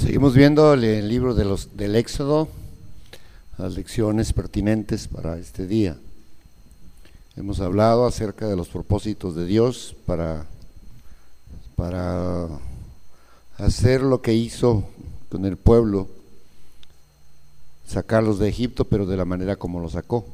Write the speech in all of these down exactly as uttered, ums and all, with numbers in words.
Seguimos viendo el libro de los, del Éxodo, las lecciones pertinentes para este día. Hemos hablado acerca de los propósitos de Dios para, para hacer lo que hizo con el pueblo, sacarlos de Egipto, pero de la manera como los sacó.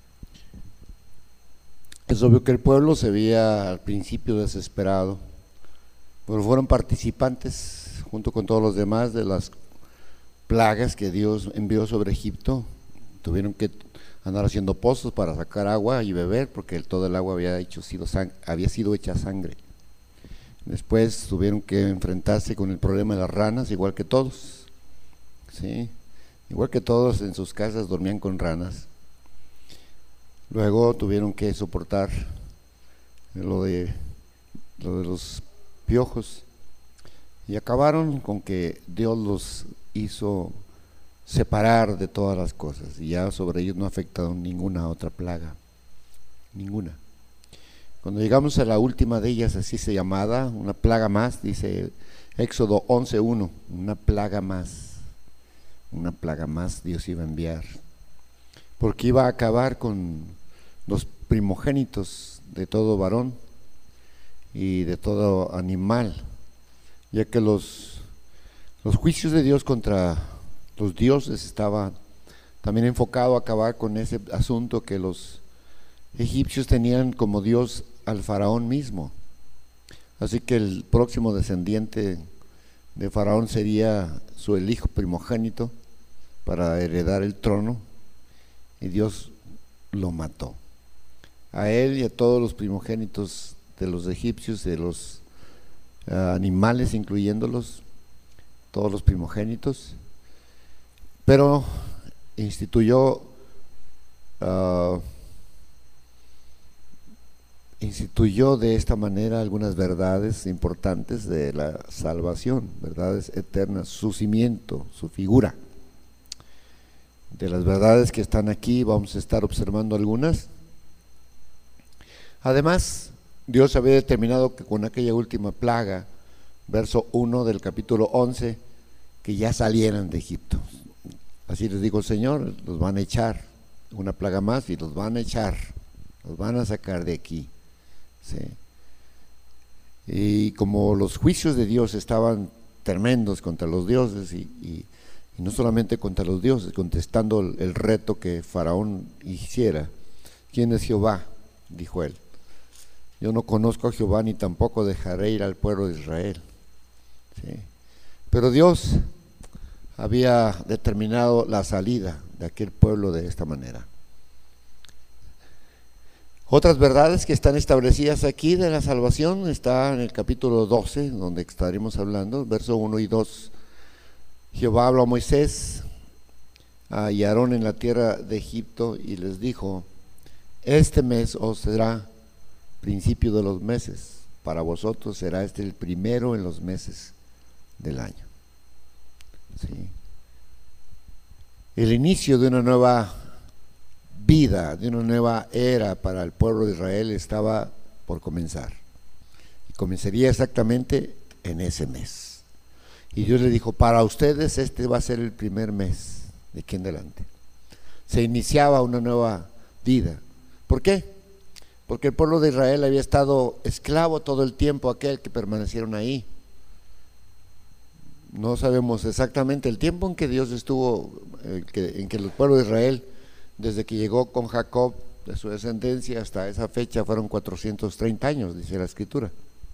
Es obvio que el pueblo se veía al principio desesperado, pero fueron participantes junto con todos los demás de las plagas que Dios envió sobre Egipto. Tuvieron que andar haciendo pozos para sacar agua y beber, porque todo el agua había, hecho, sido, había sido hecha sangre. Después tuvieron que enfrentarse con el problema de las ranas, igual que todos, ¿sí? Igual que todos en sus casas dormían con ranas. Luego tuvieron que soportar lo de, lo de los piojos, y acabaron con que Dios los hizo separar de todas las cosas, y ya sobre ellos no ha afectado ninguna otra plaga, ninguna. Cuando llegamos a la última de ellas, así se llamada, una plaga más, dice Éxodo once uno, una plaga más, una plaga más Dios iba a enviar, porque iba a acabar con los primogénitos de todo varón y de todo animal, ya que los, los juicios de Dios contra los dioses estaban también enfocados a acabar con ese asunto que los egipcios tenían como Dios al faraón mismo. Así que el próximo descendiente de faraón sería su el hijo primogénito para heredar el trono, y Dios lo mató a él y a todos los primogénitos de los egipcios, de los uh, animales, incluyéndolos, todos los primogénitos, pero instituyó uh, instituyó de esta manera algunas verdades importantes de la salvación, verdades eternas, su cimiento, su figura. De las verdades que están aquí vamos a estar observando algunas. Además, Dios había determinado que con aquella última plaga, verso uno del capítulo once, que ya salieran de Egipto. Así les digo, Señor, los van a echar, una plaga más, y los van a echar, los van a sacar de aquí, ¿sí? Y como los juicios de Dios estaban tremendos contra los dioses, y, y, y no solamente contra los dioses, contestando el, el reto que Faraón hiciera. ¿Quién es Jehová?, dijo él. Yo no conozco a Jehová, ni tampoco dejaré ir al pueblo de Israel, ¿sí? Pero Dios había determinado la salida de aquel pueblo de esta manera. Otras verdades que están establecidas aquí de la salvación está en el capítulo doce, donde estaremos hablando, versos uno y dos. Jehová habló a Moisés a y a Aarón en la tierra de Egipto y les dijo: este mes os será principio de los meses, para vosotros será este el primero en los meses del año. ¿Sí? El inicio de una nueva vida, de una nueva era para el pueblo de Israel estaba por comenzar, y comenzaría exactamente en ese mes. Y Dios le dijo: para ustedes este va a ser el primer mes de aquí en adelante. Se iniciaba una nueva vida. ¿Por qué? Porque el pueblo de Israel había estado esclavo todo el tiempo aquel que permanecieron ahí. No sabemos exactamente el tiempo en que Dios estuvo, eh, que, en que el pueblo de Israel, desde que llegó con Jacob, de su descendencia, hasta esa fecha fueron cuatrocientos treinta años, dice la Escritura.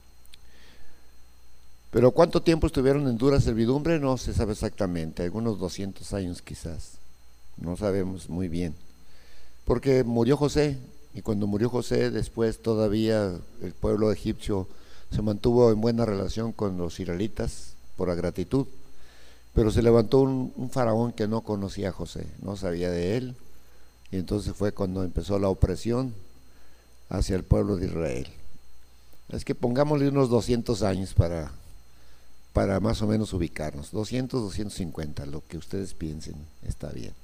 Pero cuánto tiempo estuvieron en dura servidumbre no se sabe exactamente, algunos doscientos años quizás, no sabemos muy bien. Porque murió José, y cuando murió José, después todavía el pueblo egipcio se mantuvo en buena relación con los israelitas por la gratitud, pero se levantó un, un faraón que no conocía a José, no sabía de él, y entonces fue cuando empezó la opresión hacia el pueblo de Israel. Es que pongámosle unos doscientos años para, para más o menos ubicarnos, doscientos, doscientos cincuenta, lo que ustedes piensen, está bien.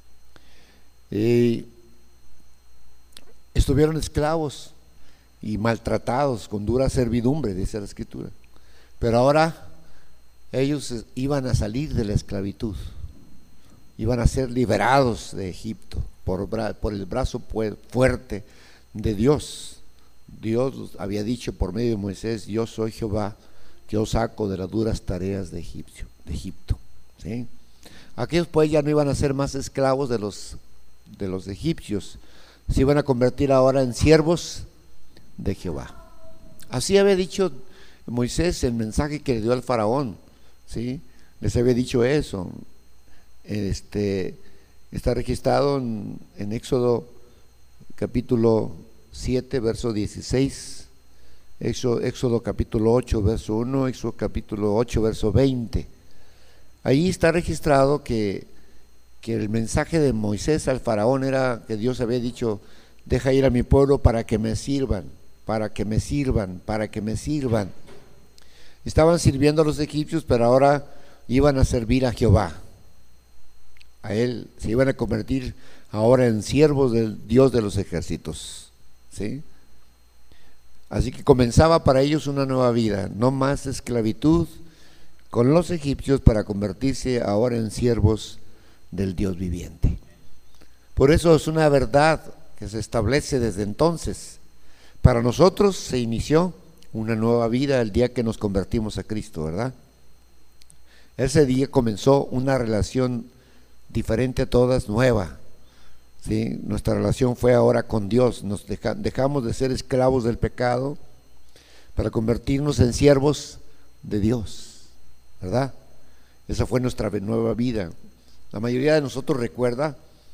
Y estuvieron esclavos y maltratados con dura servidumbre, dice la Escritura. Pero ahora ellos iban a salir de la esclavitud, iban a ser liberados de Egipto por, por el brazo fuerte de Dios. Dios había dicho por medio de Moisés: yo soy Jehová, que os saco de las duras tareas de Egipto, de Egipto, ¿sí? Aquellos pues ya no iban a ser más esclavos de los, de los egipcios, se iban a convertir ahora en siervos de Jehová. Así había dicho Moisés el mensaje que le dio al faraón, ¿sí? Les había dicho eso. Este, está registrado en, en Éxodo capítulo siete, verso dieciséis, Éxodo, Éxodo capítulo ocho, verso uno, Éxodo capítulo ocho, verso veinte. Ahí está registrado que, que el mensaje de Moisés al faraón era que Dios había dicho: deja ir a mi pueblo para que me sirvan, para que me sirvan, para que me sirvan. Estaban sirviendo a los egipcios, pero ahora iban a servir a Jehová. A él se iban a convertir ahora en siervos del Dios de los ejércitos, ¿sí? Así que comenzaba para ellos una nueva vida, no más esclavitud con los egipcios, para convertirse ahora en siervos del Dios viviente. Por eso es una verdad que se establece desde entonces. Para nosotros se inició una nueva vida el día que nos convertimos a Cristo, ¿verdad? Ese día comenzó una relación diferente a todas, nueva, ¿sí? Nuestra relación fue ahora con Dios. Nos deja, dejamos de ser esclavos del pecado para convertirnos en siervos de Dios, ¿verdad? Esa fue nuestra nueva vida. La mayoría de nosotros recuerda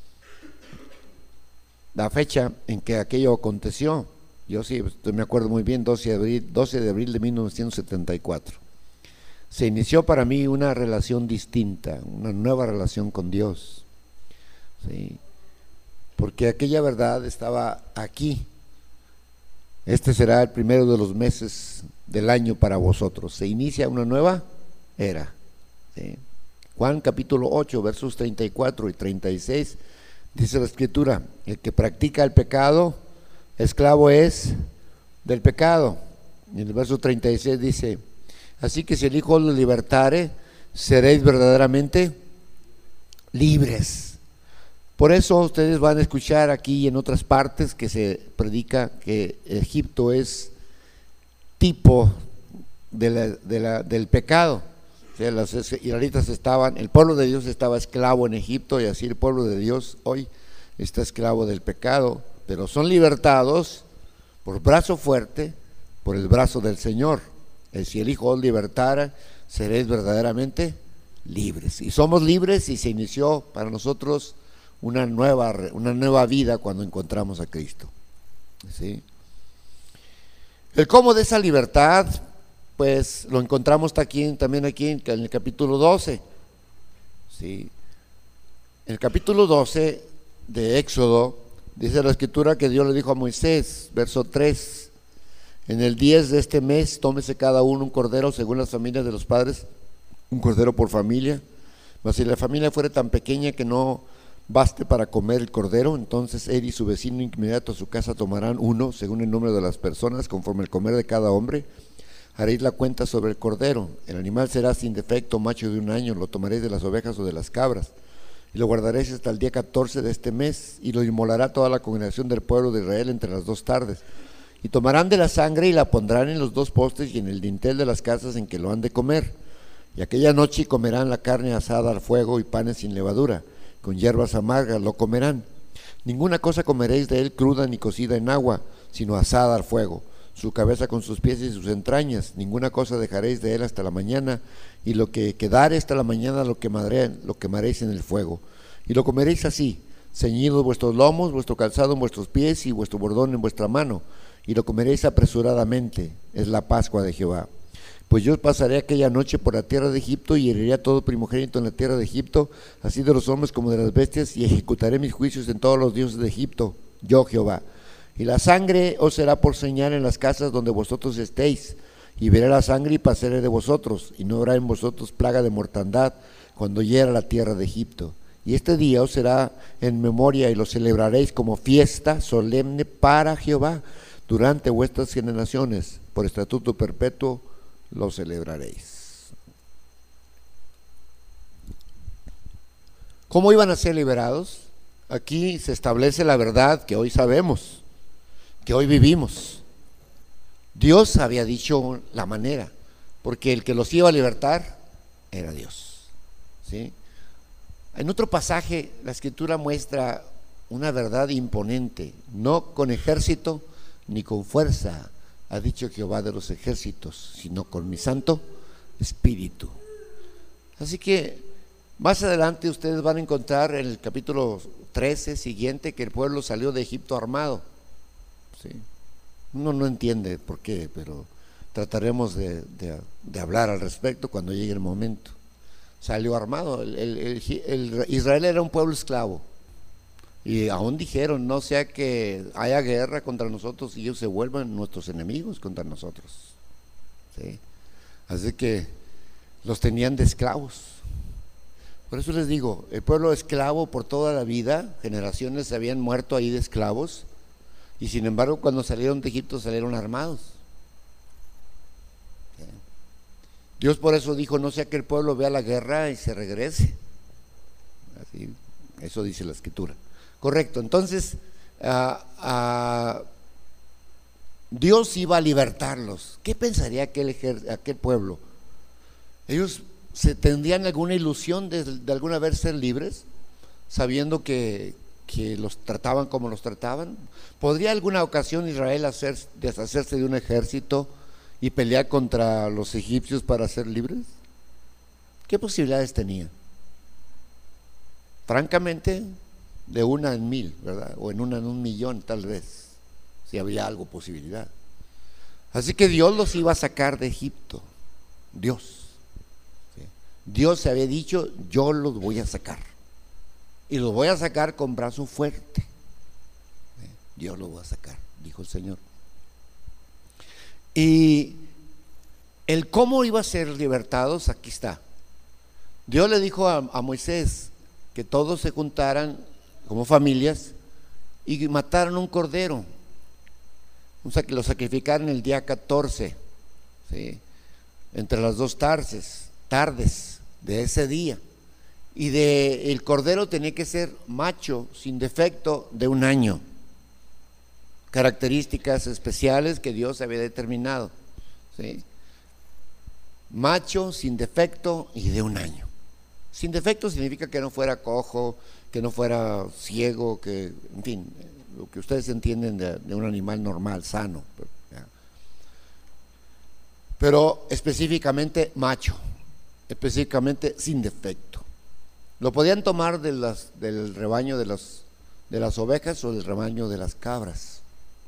la fecha en que aquello aconteció. Yo sí me acuerdo muy bien, doce de abril, doce de abril de mil novecientos setenta y cuatro. Se inició para mí una relación distinta, una nueva relación con Dios, ¿sí? Porque aquella verdad estaba aquí. Este será el primero de los meses del año para vosotros. Se inicia una nueva era, ¿sí? Juan capítulo ocho, versos treinta y cuatro y treinta y seis, dice la Escritura: el que practica el pecado, esclavo es del pecado. Y en el verso treinta y seis dice: así que si el Hijo los libertare, seréis verdaderamente libres. Por eso ustedes van a escuchar aquí y en otras partes que se predica que Egipto es tipo de la, de la, del pecado. O sea, los israelitas estaban, el pueblo de Dios estaba esclavo en Egipto, y así el pueblo de Dios hoy está esclavo del pecado, pero son libertados por brazo fuerte, por el brazo del Señor. El, si el Hijo os libertara, seréis verdaderamente libres. Y somos libres, y se inició para nosotros una nueva, una nueva vida cuando encontramos a Cristo, ¿sí? El cómo de esa libertad, pues lo encontramos aquí, también aquí en el capítulo doce, ¿sí? En el capítulo doce de Éxodo dice la Escritura que Dios le dijo a Moisés, verso tres: en el diez de este mes tómese cada uno un cordero según las familias de los padres, un cordero por familia. Mas si la familia fuera tan pequeña que no baste para comer el cordero, entonces él y su vecino inmediato a su casa tomarán uno según el número de las personas, conforme el comer de cada hombre. Haréis la cuenta sobre el cordero. El animal será sin defecto, macho de un año. Lo tomaréis de las ovejas o de las cabras, y lo guardaréis hasta el día catorce de este mes, y lo inmolará toda la congregación del pueblo de Israel entre las dos tardes. Y tomarán de la sangre y la pondrán en los dos postes y en el dintel de las casas en que lo han de comer. Y aquella noche comerán la carne asada al fuego y panes sin levadura, con hierbas amargas lo comerán. Ninguna cosa comeréis de él cruda ni cocida en agua, sino asada al fuego, su cabeza con sus pies y sus entrañas. Ninguna cosa dejaréis de él hasta la mañana, y lo que quedare hasta la mañana lo quemaré, lo quemaréis en el fuego. Y lo comeréis así, ceñidos vuestros lomos, vuestro calzado en vuestros pies y vuestro bordón en vuestra mano, y lo comeréis apresuradamente. Es la Pascua de Jehová. Pues yo pasaré aquella noche por la tierra de Egipto, y heriré a todo primogénito en la tierra de Egipto, así de los hombres como de las bestias, y ejecutaré mis juicios en todos los dioses de Egipto, yo Jehová. Y la sangre os será por señal en las casas donde vosotros estéis, y veré la sangre y pasaré de vosotros, y no habrá en vosotros plaga de mortandad cuando hiera la tierra de Egipto. Y este día os será en memoria, y lo celebraréis como fiesta solemne para Jehová durante vuestras generaciones, por estatuto perpetuo lo celebraréis. ¿Cómo iban a ser liberados? Aquí se establece la verdad que hoy sabemos, que hoy vivimos. Dios había dicho la manera, porque el que los iba a libertar era Dios, ¿sí? En otro pasaje la Escritura muestra una verdad imponente: no con ejército ni con fuerza, ha dicho Jehová de los ejércitos, sino con mi Santo Espíritu. Así que más adelante ustedes van a encontrar en el capítulo trece siguiente que el pueblo salió de Egipto armado, ¿sí? Uno no entiende por qué, pero trataremos de, de, de hablar al respecto cuando llegue el momento. Salió armado. El, el, el, el Israel era un pueblo esclavo, y aún dijeron: no sea que haya guerra contra nosotros y ellos se vuelvan nuestros enemigos contra nosotros, ¿sí? Así que los tenían de esclavos. Por eso les digo, el pueblo esclavo por toda la vida, generaciones se habían muerto ahí de esclavos, y sin embargo cuando salieron de Egipto salieron armados. Dios por eso dijo: no sea que el pueblo vea la guerra y se regrese. Así, eso dice la Escritura. Correcto. Entonces uh, uh, Dios iba a libertarlos. ¿Qué pensaría aquel, aquel pueblo? Ellos se tendrían alguna ilusión de, de alguna vez ser libres, sabiendo que, que los trataban como los trataban. ¿Podría alguna ocasión Israel hacer, deshacerse de un ejército y pelear contra los egipcios para ser libres? ¿Qué posibilidades tenía? Francamente, de una en mil, ¿verdad? O en una en un millón tal vez, si había algo posibilidad. Así que Dios los iba a sacar de Egipto. Dios, ¿sí? Dios se había dicho: yo los voy a sacar, y los voy a sacar con brazo fuerte, ¿sí? Dios los voy a sacar, dijo el Señor. Y el cómo iba a ser libertados, aquí está. Dios le dijo a, a Moisés que todos se juntaran como familias y mataran un cordero, o sea, que lo sacrificaran el día catorce, ¿sí? Entre las dos tardes, tardes de ese día. Y de, el cordero tenía que ser macho, sin defecto, de un año. Características especiales que Dios había determinado, ¿sí? Macho, sin defecto y de un año. Sin defecto significa que no fuera cojo, que no fuera ciego, que, en fin, lo que ustedes entienden de, de un animal normal, sano. ¿Ya? Pero específicamente macho, específicamente sin defecto. Lo podían tomar de las, del rebaño de las, de las ovejas o del rebaño de las cabras.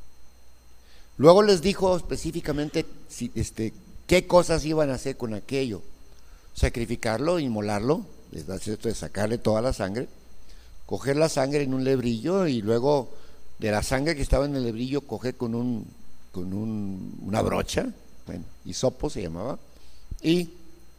Luego les dijo específicamente si, este, qué cosas iban a hacer con aquello: sacrificarlo, inmolarlo, de sacarle toda la sangre, coger la sangre en un lebrillo, y luego de la sangre que estaba en el lebrillo coger con un con un, una brocha, bueno, hisopo se llamaba, y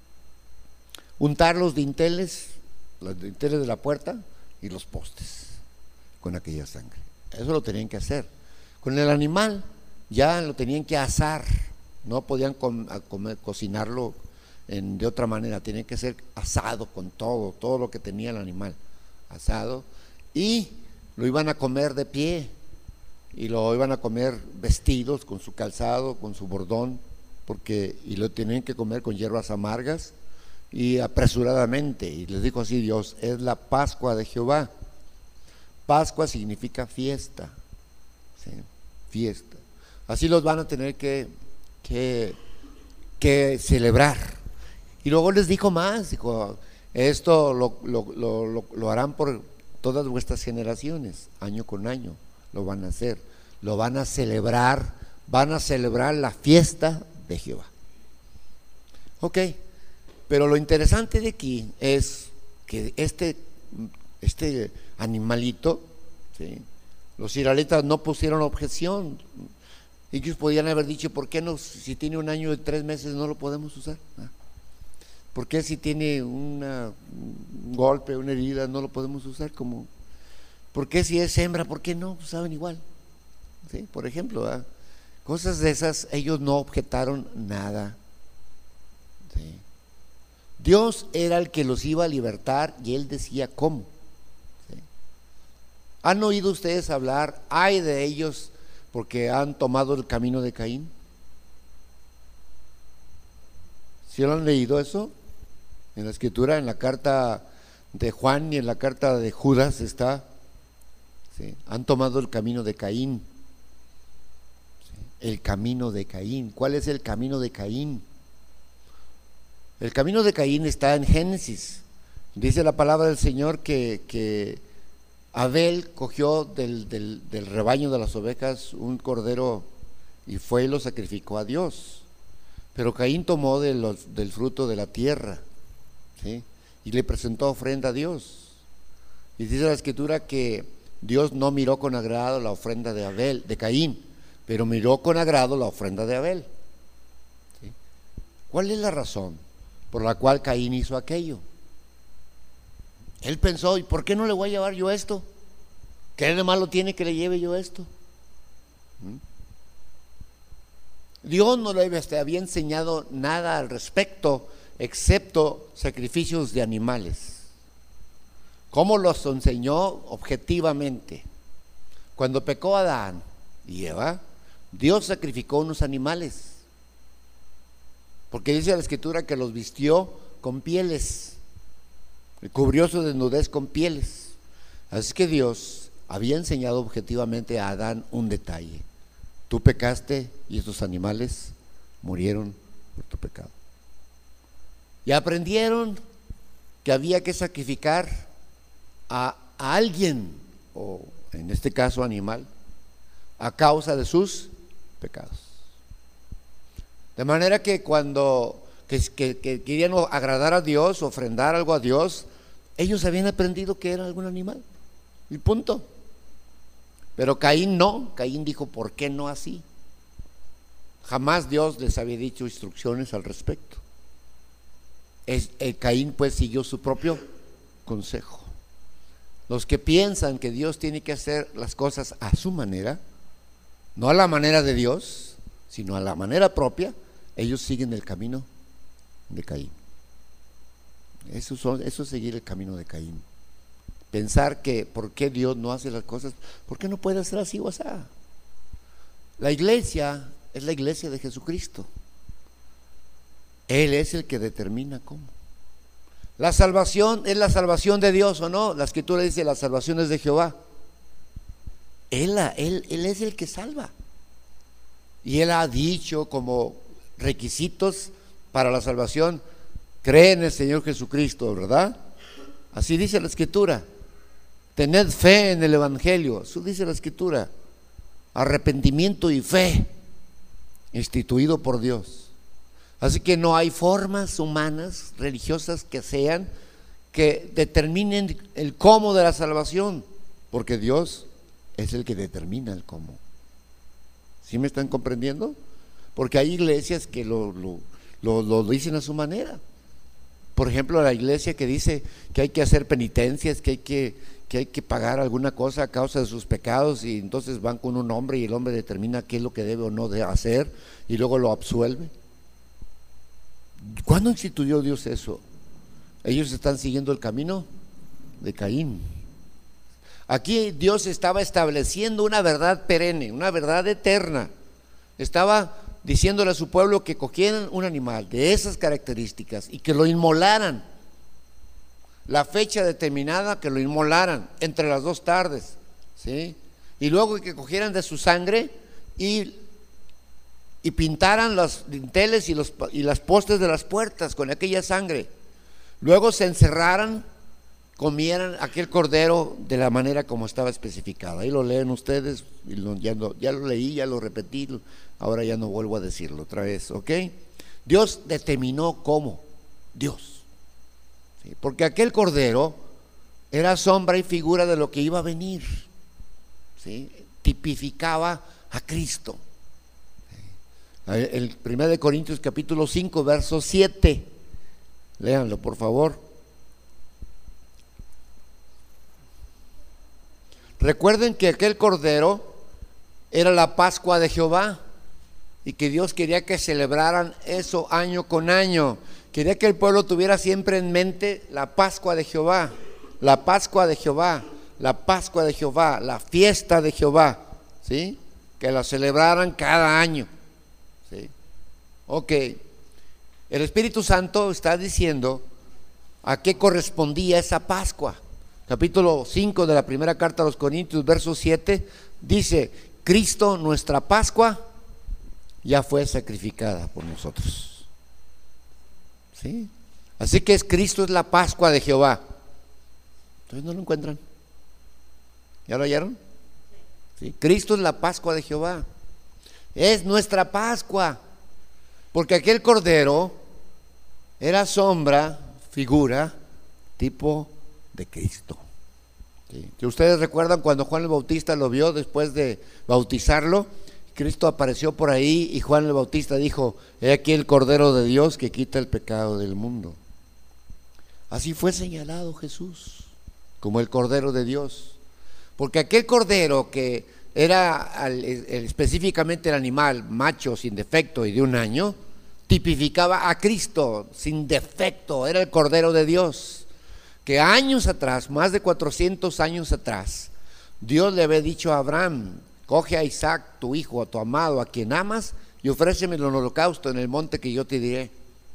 untar los dinteles, los dinteles de la puerta y los postes con aquella sangre. Eso lo tenían que hacer. Con el animal ya lo tenían que asar, no podían com, comer, cocinarlo en, de otra manera, tenían que ser asado con todo, todo lo que tenía el animal, asado, y lo iban a comer de pie, y lo iban a comer vestidos con su calzado, con su bordón, porque, y lo tenían que comer con hierbas amargas y apresuradamente. Y les dijo así Dios: es la Pascua de Jehová. Pascua significa fiesta, ¿sí? Fiesta. Así los van a tener que, que, que celebrar. Y luego les dijo más, dijo: esto lo, lo, lo, lo, lo harán por todas vuestras generaciones, año con año lo van a hacer, lo van a celebrar, van a celebrar la fiesta de Jehová. Ok, pero lo interesante de aquí es que este, este animalito, ¿sí? Los israelitas no pusieron objeción. Ellos podían haber dicho: ¿por qué no, si tiene un año y tres meses no lo podemos usar? ¿Ah? ¿Por qué si tiene una, un golpe, una herida, no lo podemos usar? Como, ¿por qué si es hembra, por qué no? Pues saben igual, ¿sí? Por ejemplo, ¿verdad? Cosas de esas, ellos no objetaron nada, ¿sí? Dios era el que los iba a libertar, y Él decía cómo. ¿Han oído ustedes hablar, ay de ellos, porque han tomado el camino de Caín? ¿Sí lo han leído eso? En la escritura, en la carta de Juan y en la carta de Judas está, ¿sí? Han tomado el camino de Caín. ¿Sí? El camino de Caín. ¿Cuál es el camino de Caín? El camino de Caín está en Génesis. Dice la palabra del Señor que, que Abel cogió del, del, del rebaño de las ovejas un cordero y fue y lo sacrificó a Dios. Pero Caín tomó de los, del fruto de la tierra, ¿sí? Y le presentó ofrenda a Dios. Y dice la escritura que Dios no miró con agrado la ofrenda de Abel, de Caín, pero miró con agrado la ofrenda de Abel, ¿sí? ¿Cuál es la razón por la cual Caín hizo aquello? Él pensó, ¿y por qué no le voy a llevar yo esto? ¿Qué de malo tiene que le lleve yo esto? ¿Mm? Dios no le había enseñado nada al respecto, excepto sacrificios de animales. ¿Cómo los enseñó? Objetivamente. Cuando pecó Adán y Eva, Dios sacrificó unos animales, porque dice la escritura que los vistió con pieles, cubrió su desnudez con pieles. Así que Dios había enseñado objetivamente a Adán un detalle: tú pecaste y estos animales murieron por tu pecado. Y aprendieron que había que sacrificar a, a alguien, o en este caso animal, a causa de sus pecados. De manera que cuando que, que, que querían agradar a Dios, ofrendar algo a Dios, ellos habían aprendido que era algún animal, y punto. Pero Caín no, Caín dijo, ¿por qué no así? Jamás Dios les había dicho instrucciones al respecto. Es, el Caín pues siguió su propio consejo. Los que piensan que Dios tiene que hacer las cosas a su manera, no a la manera de Dios, sino a la manera propia, ellos siguen el camino de Caín. Eso, son, eso es seguir el camino de Caín. Pensar que por qué Dios no hace las cosas, ¿por qué no puede hacer así o así? La iglesia es la iglesia de Jesucristo. Él es el que determina cómo. La salvación es la salvación de Dios, ¿o no? La escritura dice la salvación es de Jehová. Él, él, él es el que salva. Y Él ha dicho como requisitos para la salvación: cree en el Señor Jesucristo, ¿verdad? Así dice la escritura. Tened fe en el evangelio, eso dice la escritura. Arrepentimiento y fe instituido por Dios. Así que no hay formas humanas, religiosas que sean, que determinen el cómo de la salvación, porque Dios es el que determina el cómo. ¿Sí me están comprendiendo? Porque hay iglesias que lo, lo, lo, lo dicen a su manera. Por ejemplo, la iglesia que dice que hay que hacer penitencias, que hay que, que hay que pagar alguna cosa a causa de sus pecados, y entonces van con un hombre y el hombre determina qué es lo que debe o no de hacer y luego lo absuelve. ¿Cuándo instituyó Dios eso? Ellos están siguiendo el camino de Caín. Aquí Dios estaba estableciendo una verdad perenne, una verdad eterna. Estaba diciéndole a su pueblo que cogieran un animal de esas características y que lo inmolaran. La fecha determinada, que lo inmolaran entre las dos tardes, ¿sí? Y luego que cogieran de su sangre y, y pintaran los dinteles y, los, y las postes de las puertas con aquella sangre. Luego se encerraran, comieran aquel cordero de la manera como estaba especificado. Ahí lo leen ustedes, y lo, ya, no, ya lo leí, ya lo repetí, ahora ya no vuelvo a decirlo otra vez, ¿ok? Dios determinó cómo, Dios, ¿sí? Porque aquel cordero era sombra y figura de lo que iba a venir, ¿sí? Tipificaba a Cristo. El primero de Corintios capítulo cinco, verso siete, léanlo por favor. Recuerden que aquel cordero era la Pascua de Jehová y que Dios quería que celebraran eso año con año. Quería que el pueblo tuviera siempre en mente la Pascua de Jehová, la Pascua de Jehová, la Pascua de Jehová, la fiesta de Jehová, ¿sí? Que la celebraran cada año, ¿sí? Ok, el Espíritu Santo está diciendo a qué correspondía esa Pascua. Capítulo cinco de la primera carta a los Corintios, verso siete, dice: Cristo, nuestra Pascua, ya fue sacrificada por nosotros, ¿sí? Así que es Cristo es la Pascua de Jehová. Entonces no lo encuentran. ¿Ya lo hallaron? ¿Sí? Cristo es la Pascua de Jehová. Es nuestra Pascua. Porque aquel cordero era sombra, figura, tipo de Cristo. ¿Sí? Que ustedes recuerdan cuando Juan el Bautista lo vio después de bautizarlo. Cristo apareció por ahí y Juan el Bautista dijo: he aquí el Cordero de Dios que quita el pecado del mundo. Así fue señalado Jesús, como el Cordero de Dios. Porque aquel Cordero que era el, el, específicamente el animal macho sin defecto y de un año, tipificaba a Cristo sin defecto, era el Cordero de Dios. Que años atrás, más de cuatrocientos años atrás, Dios le había dicho a Abraham: coge a Isaac, tu hijo, a tu amado, a quien amas, y ofrécemelo en holocausto en el monte que yo te diré.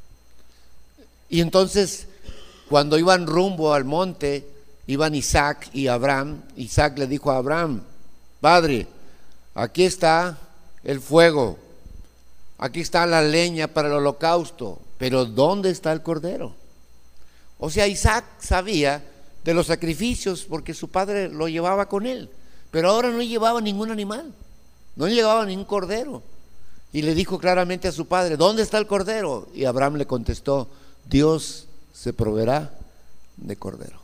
Y entonces, cuando iban rumbo al monte, iban Isaac y Abraham. Isaac le dijo a Abraham: Padre, aquí está el fuego, aquí está la leña para el holocausto, pero ¿dónde está el cordero? O sea, Isaac sabía de los sacrificios porque su padre lo llevaba con él, pero ahora no llevaba ningún animal, no llevaba ningún cordero. Y le dijo claramente a su padre: ¿dónde está el cordero? Y Abraham le contestó: Dios se proveerá de cordero.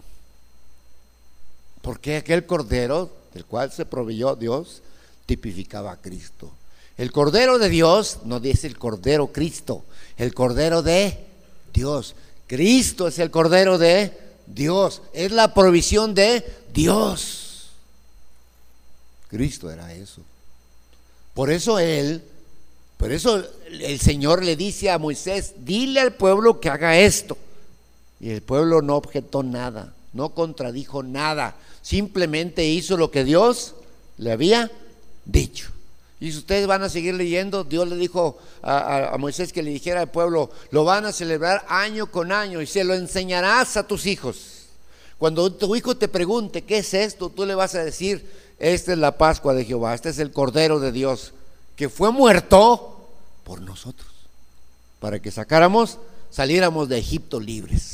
Porque aquel cordero del cual se proveyó Dios tipificaba a Cristo. El cordero de Dios no dice el cordero Cristo, el cordero de Dios. Cristo es el cordero de Dios, es la provisión de Dios. Cristo era eso. Por eso él, por eso el Señor le dice a Moisés: dile al pueblo que haga esto. Y el pueblo no objetó nada, no contradijo nada, simplemente hizo lo que Dios le había dicho. Y si ustedes van a seguir leyendo, Dios le dijo a, a, a Moisés que le dijera al pueblo: lo van a celebrar año con año y se lo enseñarás a tus hijos. Cuando tu hijo te pregunte qué es esto, tú le vas a decir: esta es la Pascua de Jehová, este es el Cordero de Dios que fue muerto por nosotros, para que sacáramos, saliéramos de Egipto libres.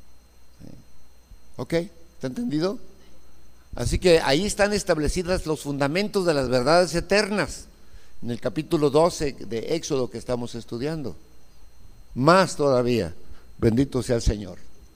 ¿Ok? ¿Está entendido? Así que ahí están establecidos los fundamentos de las verdades eternas, en el capítulo doce de Éxodo que estamos estudiando. Más todavía, bendito sea el Señor.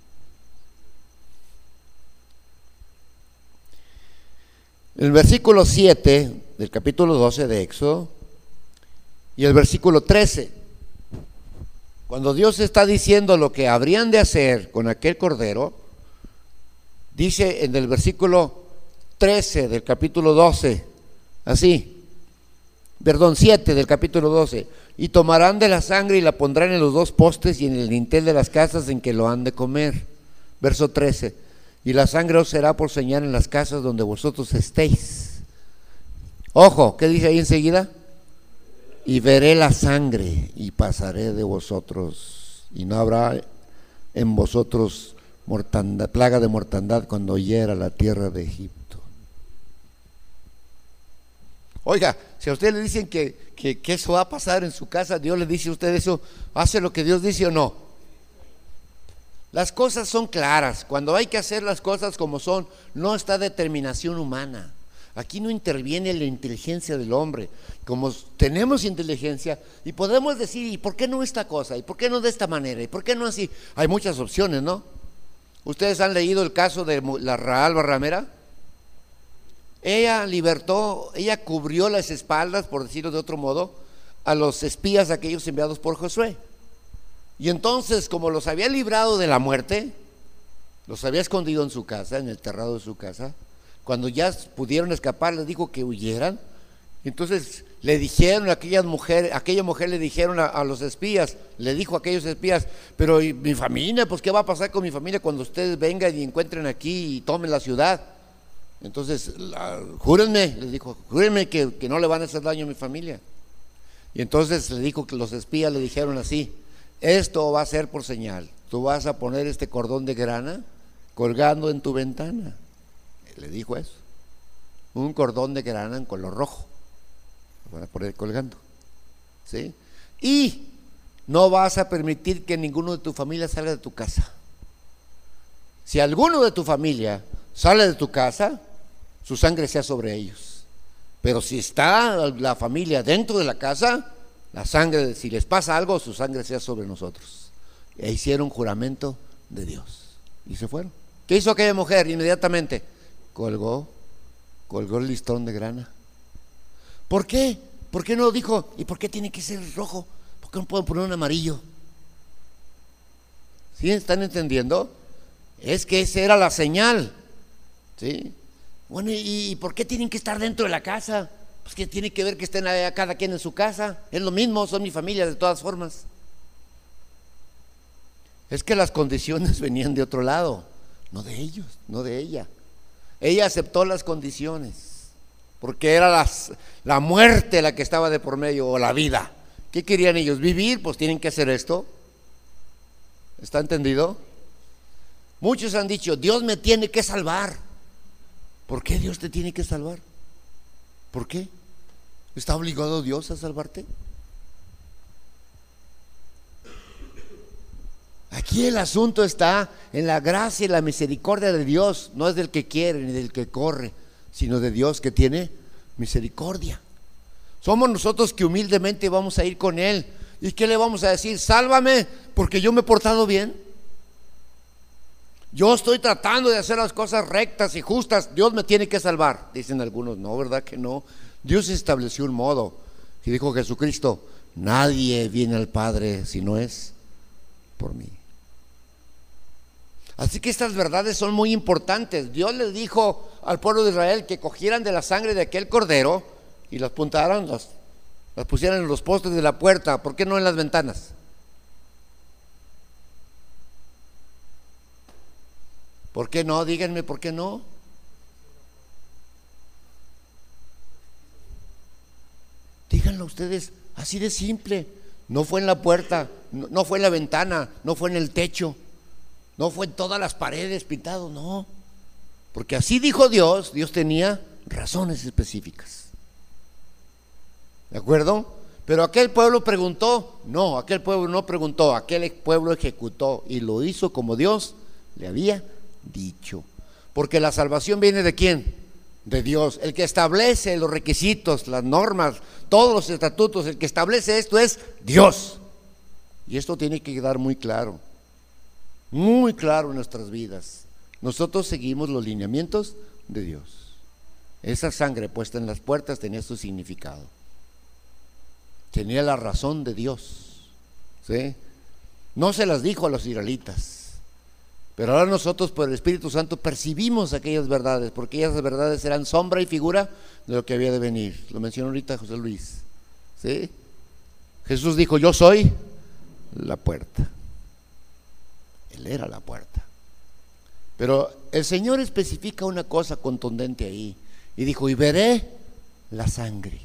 El versículo siete del capítulo doce de Éxodo y el versículo trece, cuando Dios está diciendo lo que habrían de hacer con aquel cordero, dice en el versículo trece del capítulo doce, así, perdón, siete del capítulo doce: y tomarán de la sangre y la pondrán en los dos postes y en el dintel de las casas en que lo han de comer. Verso trece: y la sangre os será por señal en las casas donde vosotros estéis. Ojo, ¿qué dice ahí enseguida? Y veré la sangre y pasaré de vosotros, y no habrá en vosotros mortandad, plaga de mortandad cuando hiera la tierra de Egipto. Oiga, si a usted le dicen que, que, que eso va a pasar en su casa, Dios le dice a usted eso, ¿hace lo que Dios dice o no? Las cosas son claras. Cuando hay que hacer las cosas como son, no está determinación humana. Aquí no interviene la inteligencia del hombre. Como tenemos inteligencia y podemos decir: ¿y por qué no esta cosa? ¿Y por qué no de esta manera? ¿Y por qué no así? Hay muchas opciones, ¿no? ¿Ustedes han leído el caso de la Rahab ramera? Ella libertó, ella cubrió las espaldas, por decirlo de otro modo, a los espías aquellos enviados por Josué. Y entonces, como los había librado de la muerte, los había escondido en su casa, en el terrado de su casa, cuando ya pudieron escapar, les dijo que huyeran. Entonces le dijeron a aquellas mujeres, aquella mujer le dijeron a, a los espías, le dijo a aquellos espías: pero ¿y mi familia? Pues ¿qué va a pasar con mi familia cuando ustedes vengan y encuentren aquí y tomen la ciudad? Entonces, la, júrenme, les dijo, júrenme que, que no le van a hacer daño a mi familia. Y entonces le dijo que los espías le dijeron así: esto va a ser por señal, tú vas a poner este cordón de grana colgando en tu ventana. Le dijo eso, un cordón de grana en color rojo, lo van a poner colgando, ¿sí? Y no vas a permitir que ninguno de tu familia salga de tu casa. Si alguno de tu familia sale de tu casa, su sangre sea sobre ellos. Pero si está la familia dentro de la casa, la sangre, si les pasa algo, su sangre sea sobre nosotros. E hicieron juramento de Dios y se fueron. ¿Qué hizo aquella mujer inmediatamente? Colgó, colgó el listón de grana. ¿Por qué? ¿Por qué no dijo? ¿Y por qué tiene que ser rojo? ¿Por qué no pueden poner un amarillo? ¿Sí están entendiendo? Es que esa era la señal, ¿sí? Bueno, ¿y, y por qué tienen que estar dentro de la casa? Pues que tiene que ver que estén allá cada quien en su casa. Es lo mismo, son mi familia de todas formas. Es que las condiciones venían de otro lado, no de ellos, no de ella. Ella aceptó las condiciones porque era las, la muerte la que estaba de por medio, o la vida. ¿Qué querían ellos? ¿Vivir? Pues tienen que hacer esto. ¿Está entendido? Muchos han dicho: Dios me tiene que salvar. ¿Por qué Dios te tiene que salvar? ¿Por qué? ¿Está obligado Dios a salvarte? Aquí el asunto está en la gracia y la misericordia de Dios. No es del que quiere ni del que corre, sino de Dios que tiene misericordia. Somos nosotros que humildemente vamos a ir con Él. ¿Y qué le vamos a decir? Sálvame porque yo me he portado bien. Yo estoy tratando de hacer las cosas rectas y justas, Dios me tiene que salvar. Dicen algunos: no, ¿verdad que no? Dios estableció un modo. Y dijo Jesucristo: nadie viene al Padre si no es por mí. Así que estas verdades son muy importantes. Dios les dijo al pueblo de Israel que cogieran de la sangre de aquel cordero y las puntaran, las, las pusieran en los postes de la puerta. ¿Por qué no en las ventanas? ¿Por qué no? Díganme, ¿por qué no? Díganlo ustedes, así de simple. No fue en la puerta, no, no fue en la ventana, no fue en el techo, no fue en todas las paredes pintado, no. Porque así dijo Dios. Dios tenía razones específicas. ¿De acuerdo? Pero aquel pueblo preguntó. No, aquel pueblo no preguntó, aquel pueblo ejecutó y lo hizo como Dios le había dicho. Porque la salvación viene ¿de quién? De Dios. El que establece los requisitos, las normas, todos los estatutos, el que establece esto es Dios. Y esto tiene que quedar muy claro, muy claro en nuestras vidas. Nosotros seguimos los lineamientos de Dios. Esa sangre puesta en las puertas tenía su significado, tenía la razón de Dios, ¿sí? No se las dijo a los israelitas, pero ahora nosotros por el Espíritu Santo percibimos aquellas verdades, porque ellas verdades eran sombra y figura de lo que había de venir. Lo mencionó ahorita José Luis, ¿sí? Jesús dijo: yo soy la puerta. Él era la puerta. Pero el Señor especifica una cosa contundente ahí y dijo: y veré la sangre.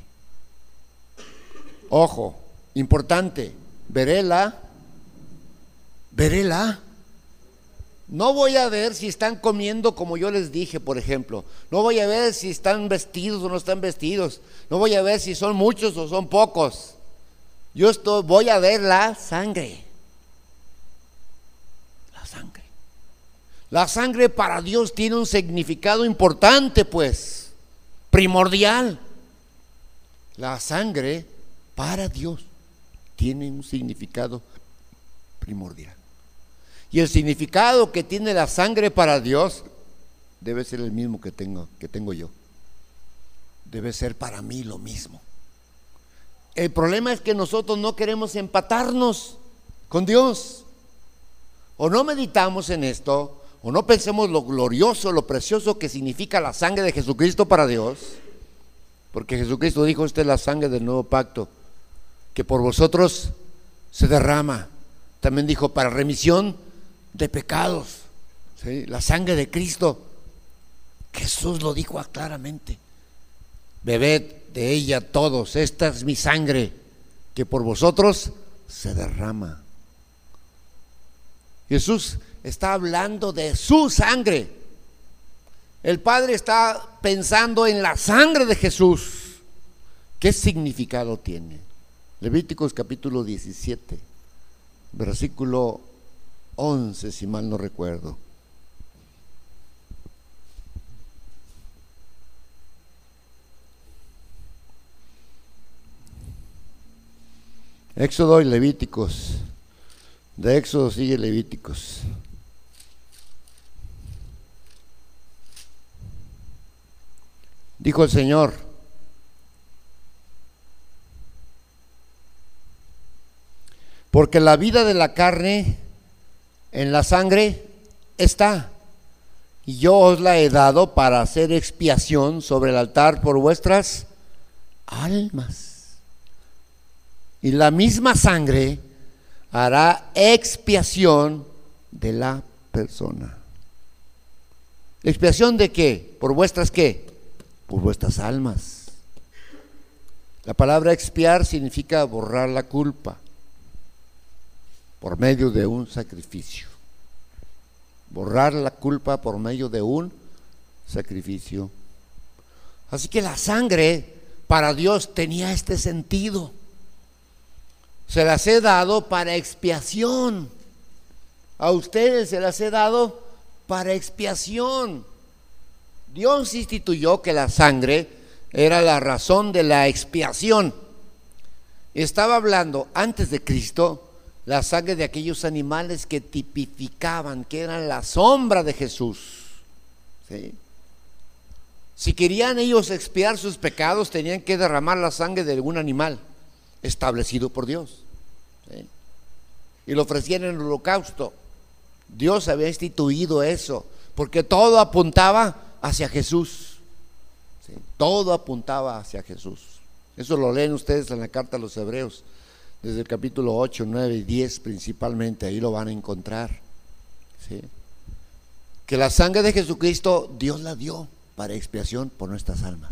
Ojo, importante, veré la, veré la. No voy a ver si están comiendo como yo les dije, por ejemplo. No voy a ver si están vestidos o no están vestidos. No voy a ver si son muchos o son pocos. Yo estoy, voy a ver la sangre. La sangre. La sangre para Dios tiene un significado importante, pues, primordial. La sangre para Dios tiene un significado primordial. Y el significado que tiene la sangre para Dios debe ser el mismo que tengo, que tengo yo. Debe ser para mí lo mismo. El problema es que nosotros no queremos empatarnos con Dios. O no meditamos en esto, o no pensemos lo glorioso, lo precioso que significa la sangre de Jesucristo para Dios. Porque Jesucristo dijo: esta es la sangre del nuevo pacto, que por vosotros se derrama. También dijo: para remisión de pecados, ¿sí? La sangre de Cristo Jesús lo dijo claramente: bebed de ella todos, esta es mi sangre que por vosotros se derrama. Jesús está hablando de su sangre. El Padre está pensando en la sangre de Jesús. ¿Qué significado tiene? Levíticos capítulo diecisiete, versículo once, si mal no recuerdo. Éxodo y Levíticos. De Éxodo sigue Levíticos. Dijo el Señor: porque la vida de la carne en la sangre está, y yo os la he dado para hacer expiación sobre el altar por vuestras almas. Y la misma sangre hará expiación de la persona. ¿Expiación de qué? ¿Por vuestras qué? Por vuestras almas. La palabra expiar significa borrar la culpa por medio de un sacrificio. Borrar la culpa por medio de un sacrificio. Así que la sangre para Dios tenía este sentido. Se las he dado para expiación. A ustedes se las he dado para expiación. Dios instituyó que la sangre era la razón de la expiación. Estaba hablando antes de Cristo la sangre de aquellos animales que tipificaban, que eran la sombra de Jesús. ¿Sí? Si querían ellos expiar sus pecados, tenían que derramar la sangre de algún animal establecido por Dios. ¿Sí? Y lo ofrecían en el holocausto. Dios había instituido eso, porque todo apuntaba hacia Jesús. ¿Sí? Todo apuntaba hacia Jesús. Eso lo leen ustedes en la carta a los Hebreos, desde el capítulo ocho, nueve y diez principalmente, ahí lo van a encontrar. ¿Sí? Que la sangre de Jesucristo Dios la dio para expiación por nuestras almas.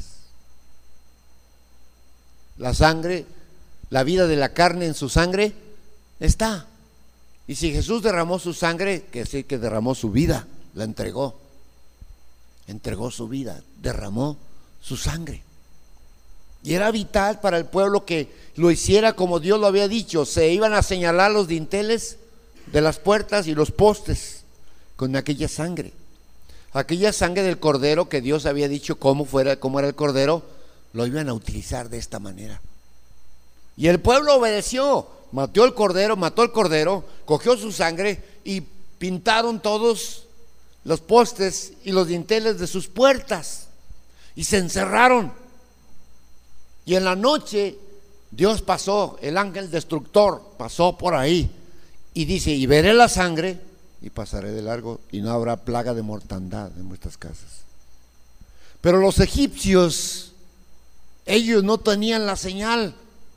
La sangre, la vida de la carne en su sangre está. Y si Jesús derramó su sangre, quiere decir que derramó su vida, la entregó. Entregó su vida, derramó su sangre. Y era vital para el pueblo que lo hiciera como Dios lo había dicho. Se iban a señalar los dinteles de las puertas y los postes con aquella sangre. Aquella sangre del cordero que Dios había dicho cómo fuera, cómo era el cordero, lo iban a utilizar de esta manera. Y el pueblo obedeció, mató el cordero, mató el cordero, cogió su sangre y pintaron todos los postes y los dinteles de sus puertas y se encerraron. Y en la noche Dios pasó, el ángel destructor pasó por ahí y dice: y veré la sangre y pasaré de largo, y no habrá plaga de mortandad en vuestras casas. Pero los egipcios, ellos no tenían la señal,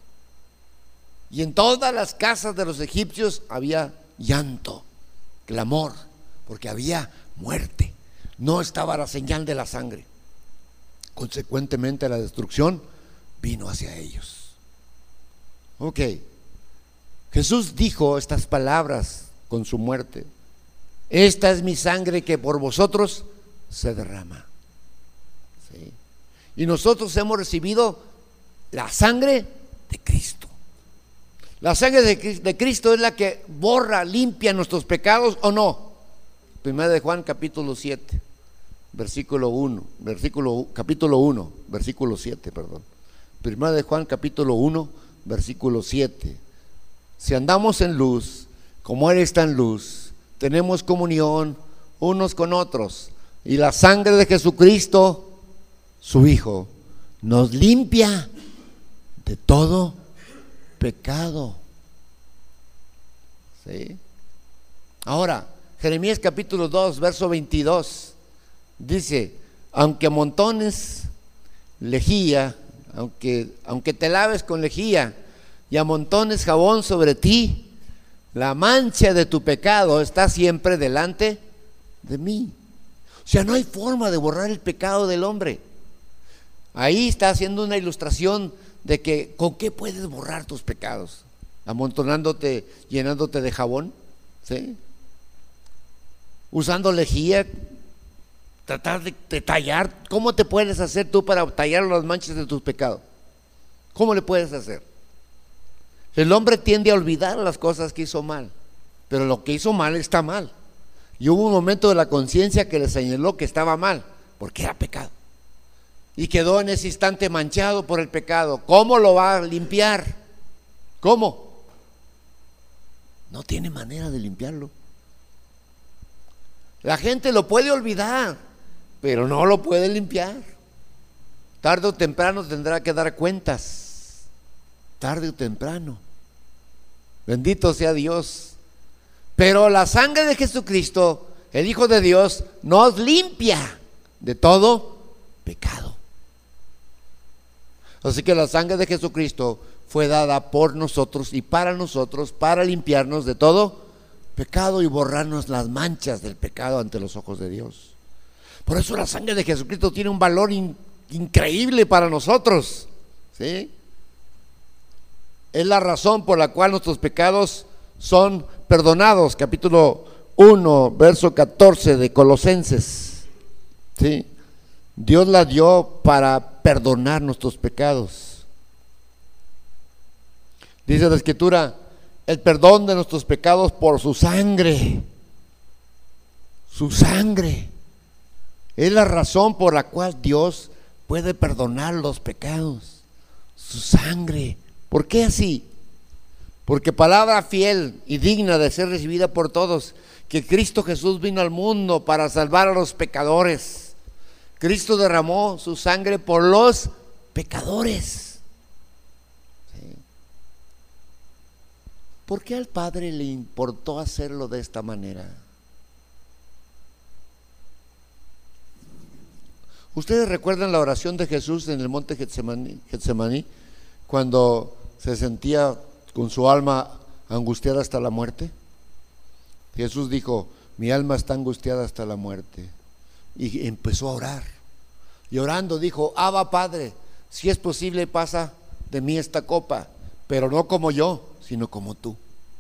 y en todas las casas de los egipcios había llanto, clamor, porque había muerte. No estaba la señal de la sangre. Consecuentemente la destrucción vino hacia ellos. Ok, Jesús dijo estas palabras con su muerte: esta es mi sangre que por vosotros se derrama. ¿Sí? Y nosotros hemos recibido la sangre de Cristo. La sangre de, de Cristo es la que borra, limpia nuestros pecados, ¿o no? Primera de Juan capítulo siete, versículo uno, versículo, capítulo uno, versículo siete, perdón. Primera de Juan capítulo uno, versículo siete. Si andamos en luz, como Él está en luz, tenemos comunión unos con otros, y la sangre de Jesucristo, su Hijo, nos limpia de todo pecado. ¿Sí? Ahora, Jeremías capítulo dos, verso veintidós, dice: aunque amontones lejía, aunque, aunque te laves con lejía y amontones jabón sobre ti, la mancha de tu pecado está siempre delante de mí. O sea, no hay forma de borrar el pecado del hombre. Ahí está haciendo una ilustración de que con qué puedes borrar tus pecados. Amontonándote, llenándote de jabón, ¿sí? Usando lejía, tratar de, de tallar. ¿Cómo te puedes hacer tú para tallar las manchas de tus pecados? ¿Cómo le puedes hacer? El hombre tiende a olvidar las cosas que hizo mal, pero lo que hizo mal está mal. Y hubo un momento de la conciencia que le señaló que estaba mal, porque era pecado. Y quedó en ese instante manchado por el pecado. ¿Cómo lo va a limpiar? ¿Cómo? No tiene manera de limpiarlo. La gente lo puede olvidar, pero no lo puede limpiar. Tarde o temprano tendrá que dar cuentas. Tarde o temprano. Bendito sea Dios. Pero la sangre de Jesucristo, el Hijo de Dios, nos limpia de todo pecado. Así que la sangre de Jesucristo fue dada por nosotros y para nosotros, para limpiarnos de todo pecado y borrarnos las manchas del pecado ante los ojos de Dios. Por eso la sangre de Jesucristo tiene un valor in, increíble para nosotros, ¿sí? Es la razón por la cual nuestros pecados son perdonados. Capítulo uno, verso catorce de Colosenses, ¿sí? Dios la dio para perdonar nuestros pecados. Dice la Escritura, el perdón de nuestros pecados por su sangre. Su sangre es la razón por la cual Dios puede perdonar los pecados. Su sangre. ¿Por qué así? Porque palabra fiel y digna de ser recibida por todos, que Cristo Jesús vino al mundo para salvar a los pecadores. Cristo derramó su sangre por los pecadores. ¿Sí? ¿Por qué al Padre le importó hacerlo de esta manera? ¿Ustedes recuerdan la oración de Jesús en el monte Getsemaní, Getsemaní, cuando se sentía con su alma angustiada hasta la muerte? Jesús dijo, mi alma está angustiada hasta la muerte. Y empezó a orar. Y orando dijo, Abba Padre, si es posible pasa de mí esta copa, pero no como yo, sino como tú.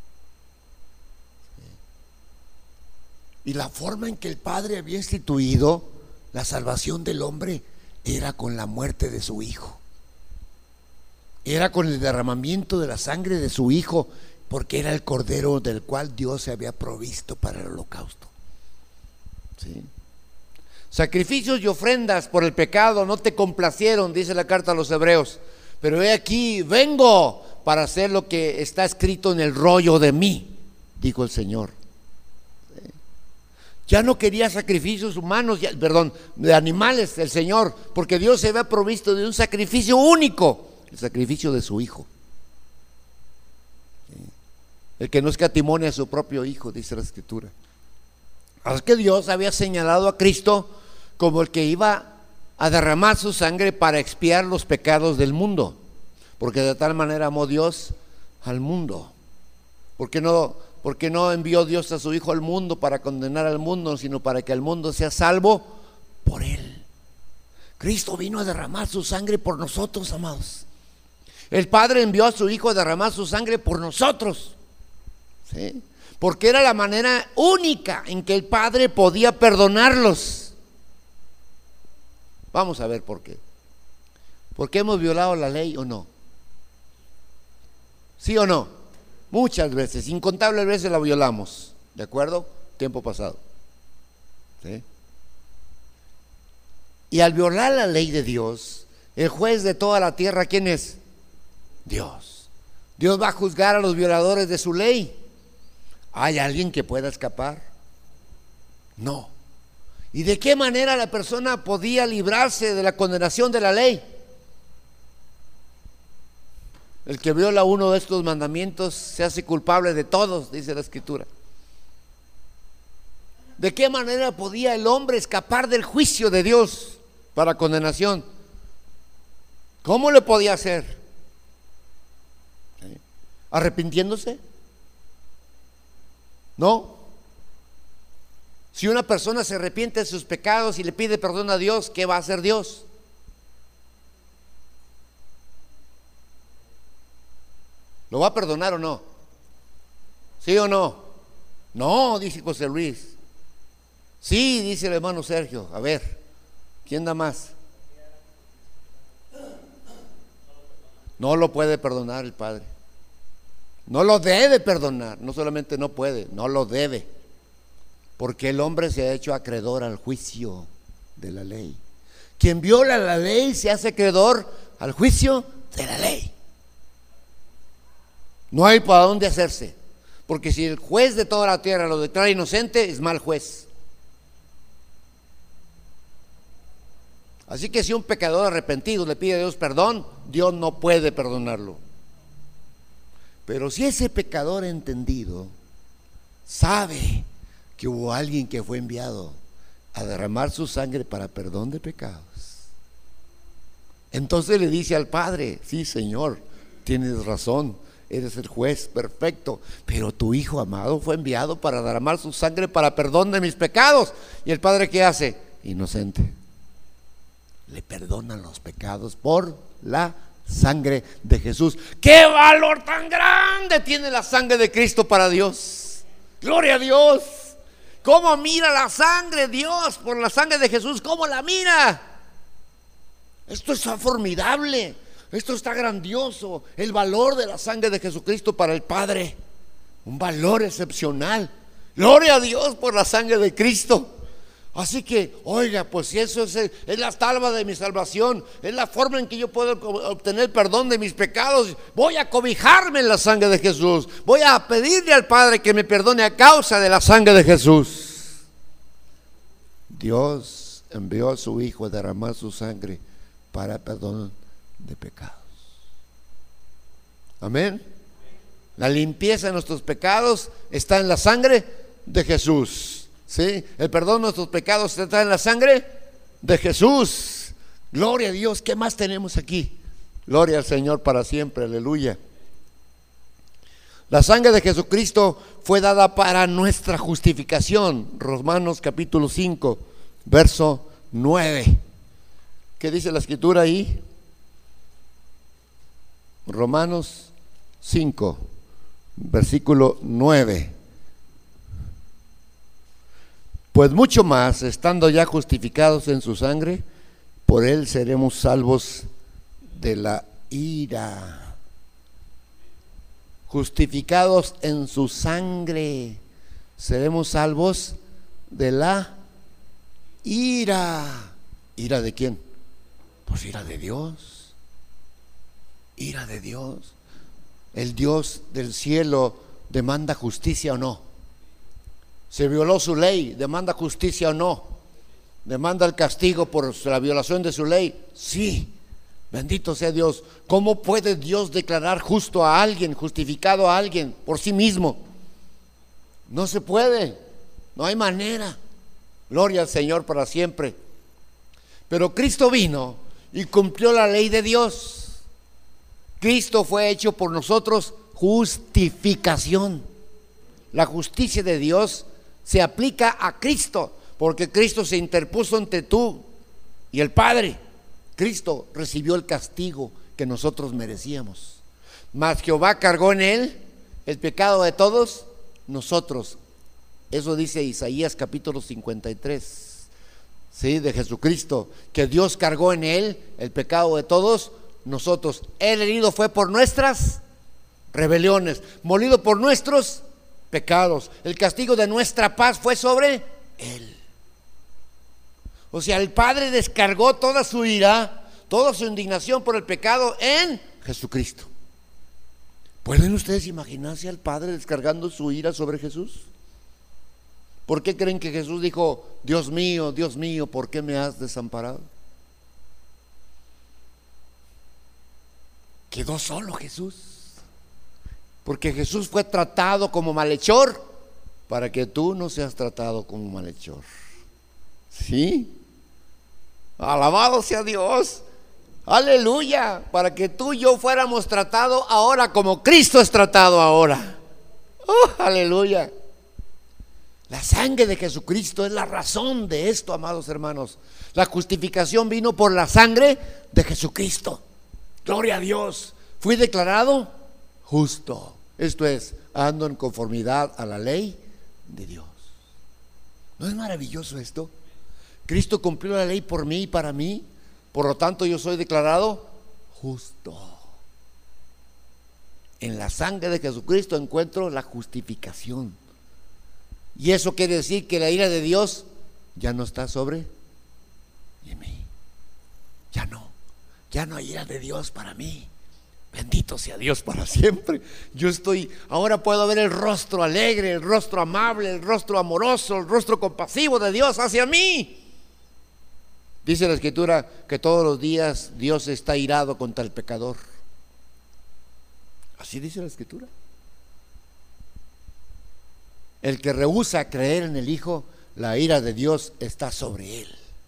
Y la forma en que el Padre había instituido la salvación del hombre era con la muerte de su Hijo. Era con el derramamiento de la sangre de su Hijo, porque era el Cordero del cual Dios se había provisto para el holocausto. ¿Sí? Sacrificios y ofrendas por el pecado no te complacieron, dice la carta a los Hebreos, pero he aquí, vengo para hacer lo que está escrito en el rollo de mí, dijo el Señor. ¿Sí? Ya no quería sacrificios humanos, ya, perdón, de animales el Señor, porque Dios se había provisto de un sacrificio único, el sacrificio de su Hijo. ¿Sí? El que no escatimone a su propio Hijo, dice la Escritura. Así que Dios había señalado a Cristo como el que iba a derramar su sangre para expiar los pecados del mundo, porque de tal manera amó Dios al mundo. ¿Por qué no, por qué no envió Dios a su Hijo al mundo para condenar al mundo, sino para que el mundo sea salvo por él? Cristo vino a derramar su sangre por nosotros, amados. El Padre envió a su Hijo a derramar su sangre por nosotros, ¿sí? Porque era la manera única en que el Padre podía perdonarlos. Vamos a ver por qué. ¿Por qué hemos violado la ley o no? ¿Sí o no? Muchas veces, incontables veces la violamos, ¿de acuerdo? Tiempo pasado. ¿Sí? Y al violar la ley de Dios, el juez de toda la tierra, ¿quién es? Dios. Dios va a juzgar a los violadores de su ley. ¿Hay alguien que pueda escapar? No. ¿Y de qué manera la persona podía librarse de la condenación de la ley? El que viola uno de estos mandamientos se hace culpable de todos, dice la Escritura. ¿De qué manera podía el hombre escapar del juicio de Dios para condenación? ¿Cómo le podía hacer? ¿Arrepintiéndose? No. Si una persona se arrepiente de sus pecados y le pide perdón a Dios, ¿qué va a hacer Dios? ¿Lo va a perdonar o no? ¿Sí o no? No, dice José Luis. Sí, dice el hermano Sergio. A ver, ¿quién da más? No lo puede perdonar el Padre. No lo debe perdonar. No solamente no puede, no lo debe. Porque el hombre se ha hecho acreedor al juicio de la ley. Quien viola la ley se hace acreedor al juicio de la ley. No hay para dónde hacerse. Porque si el juez de toda la tierra lo declara inocente, es mal juez. Así que si un pecador arrepentido le pide a Dios perdón, Dios no puede perdonarlo. Pero si ese pecador entendido sabe que hubo alguien que fue enviado a derramar su sangre para perdón de pecados, entonces le dice al Padre: sí, Señor, tienes razón, eres el juez perfecto, pero tu Hijo amado fue enviado para derramar su sangre para perdón de mis pecados. ¿Y el Padre qué hace? Inocente. Le perdonan los pecados por la sangre de Jesús. ¡Qué valor tan grande tiene la sangre de Cristo para Dios! ¡Gloria a Dios! ¿Cómo mira la sangre Dios por la sangre de Jesús? ¿Cómo la mira? Esto está formidable. Esto está grandioso. El valor de la sangre de Jesucristo para el Padre. Un valor excepcional. Gloria a Dios por la sangre de Cristo. Así que, oiga, pues si eso es, es la salva de mi salvación, es la forma en que yo puedo obtener perdón de mis pecados, voy a cobijarme en la sangre de Jesús. Voy a pedirle al Padre que me perdone a causa de la sangre de Jesús. Dios envió a su Hijo a derramar su sangre para perdón de pecados. Amén. La limpieza de nuestros pecados está en la sangre de Jesús. ¿Sí? El perdón de nuestros pecados está en la sangre de Jesús. Gloria a Dios. ¿Qué más tenemos aquí? Gloria al Señor para siempre. Aleluya. La sangre de Jesucristo fue dada para nuestra justificación. Romanos capítulo cinco, verso nueve. ¿Qué dice la escritura ahí? Romanos cinco, versículo nueve. Pues mucho más, estando ya justificados en su sangre, por él seremos salvos de la ira. Justificados en su sangre, seremos salvos de la ira. ¿Ira de quién? Pues ira de Dios. Ira de Dios. El Dios del cielo demanda justicia o no. Se violó su ley, demanda justicia o no. Demanda el castigo por la violación de su ley. Sí, bendito sea Dios. ¿Cómo puede Dios declarar justo a alguien, justificado a alguien por sí mismo? No se puede, no hay manera. Gloria al Señor para siempre. Pero Cristo vino y cumplió la ley de Dios. Cristo fue hecho por nosotros justificación. La justicia de Dios se aplica a Cristo, porque Cristo se interpuso entre tú y el Padre. Cristo recibió el castigo que nosotros merecíamos, mas Jehová cargó en él el pecado de todos nosotros. Eso dice Isaías capítulo cincuenta y tres, ¿sí? De Jesucristo, que Dios cargó en él el pecado de todos nosotros. Él herido fue por nuestras rebeliones, molido por nuestros pecados. El castigo de nuestra paz fue sobre él. O sea, el Padre descargó toda su ira, toda su indignación por el pecado en Jesucristo. ¿Pueden ustedes imaginarse al Padre descargando su ira sobre Jesús? ¿Por qué creen que Jesús dijo: Dios mío, Dios mío, ¿por qué me has desamparado? Quedó solo Jesús, porque Jesús fue tratado como malhechor para que tú no seas tratado como malhechor. ¿Sí? Alabado sea Dios. Aleluya. Para que tú y yo fuéramos tratados ahora como Cristo es tratado ahora. Oh, aleluya. La sangre de Jesucristo es la razón de esto, amados hermanos. La justificación vino por la sangre de Jesucristo. Gloria a Dios. Fui declarado justo. Esto es, ando en conformidad a la ley de Dios. ¿No es maravilloso esto? Cristo cumplió la ley por mí y para mí. Por lo tanto, yo soy declarado justo. En la sangre de Jesucristo encuentro la justificación. Y eso quiere decir que la ira de Dios ya no está sobre mí. Ya no. Ya no hay ira de Dios para mí. Bendito sea Dios para siempre. Yo estoy, ahora puedo ver el rostro alegre, el rostro amable, el rostro amoroso, el rostro compasivo de Dios hacia mí. Dice la Escritura que todos los días Dios está irado contra el pecador. Así dice la Escritura. El que rehúsa creer en el Hijo, la ira de Dios está sobre él.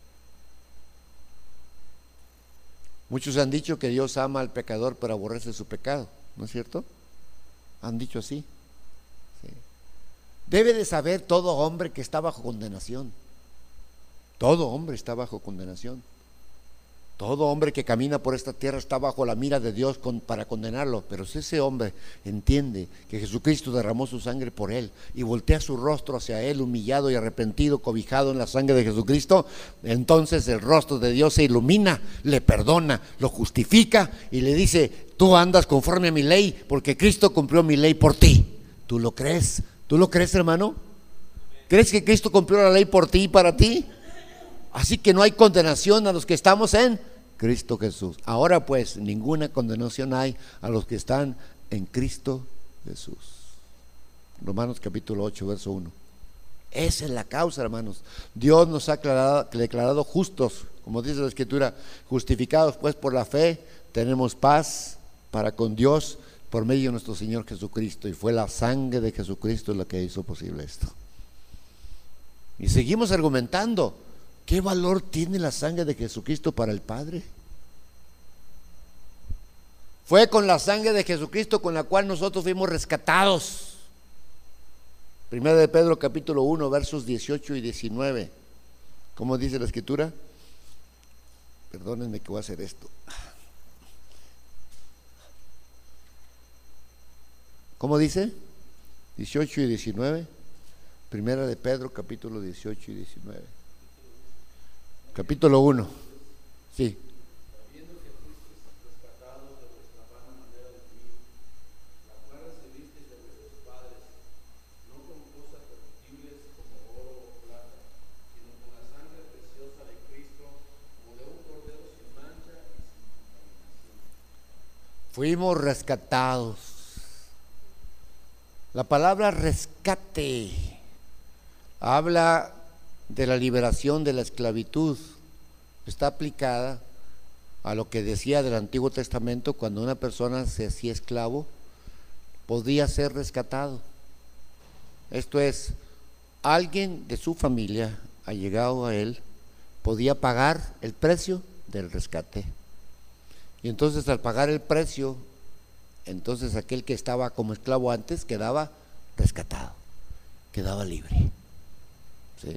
Muchos han dicho que Dios ama al pecador pero aborrece su pecado, ¿no es cierto? Han dicho así. Sí. Debe de saber todo hombre que está bajo condenación. Todo hombre está bajo condenación. Todo hombre que camina por esta tierra está bajo la mira de Dios con, para condenarlo. Pero si ese hombre entiende que Jesucristo derramó su sangre por él y voltea su rostro hacia él, humillado y arrepentido, cobijado en la sangre de Jesucristo, entonces el rostro de Dios se ilumina, le perdona, lo justifica y le dice: tú andas conforme a mi ley porque Cristo cumplió mi ley por ti. ¿Tú lo crees? ¿Tú lo crees, hermano? ¿Crees que Cristo cumplió la ley por ti y para ti? Así que no hay condenación a los que estamos en Cristo Jesús. Ahora pues, ninguna condenación hay a los que están en Cristo Jesús. Romanos capítulo ocho, verso uno. Esa es la causa, hermanos. Dios nos ha declarado, declarado justos, como dice la Escritura, justificados pues por la fe, tenemos paz para con Dios por medio de nuestro Señor Jesucristo. Y fue la sangre de Jesucristo la que hizo posible esto. Y seguimos argumentando. ¿Qué valor tiene la sangre de Jesucristo para el Padre? Fue con la sangre de Jesucristo con la cual nosotros fuimos rescatados. Primera de Pedro capítulo uno, versos dieciocho y diecinueve. ¿Cómo dice la Escritura? Perdónenme que voy a hacer esto. ¿Cómo dice? dieciocho y diecinueve. Primera de Pedro capítulo dieciocho y diecinueve. Capítulo uno, sí. Sabiendo que fuisteis rescatados de vuestra vana manera de vivir, la cual recibisteis de vuestros padres, no con cosas corruptibles como oro o plata, sino con la sangre preciosa de Cristo, como de un cordero sin mancha y sin contaminación. Fuimos rescatados. La palabra rescate habla de la liberación de la esclavitud. Está aplicada a lo que decía del Antiguo Testamento: cuando una persona se hacía esclavo, podía ser rescatado. Esto es, alguien de su familia, allegado a él, podía pagar el precio del rescate. Y entonces, al pagar el precio, entonces aquel que estaba como esclavo antes quedaba rescatado, quedaba libre. ¿Sí?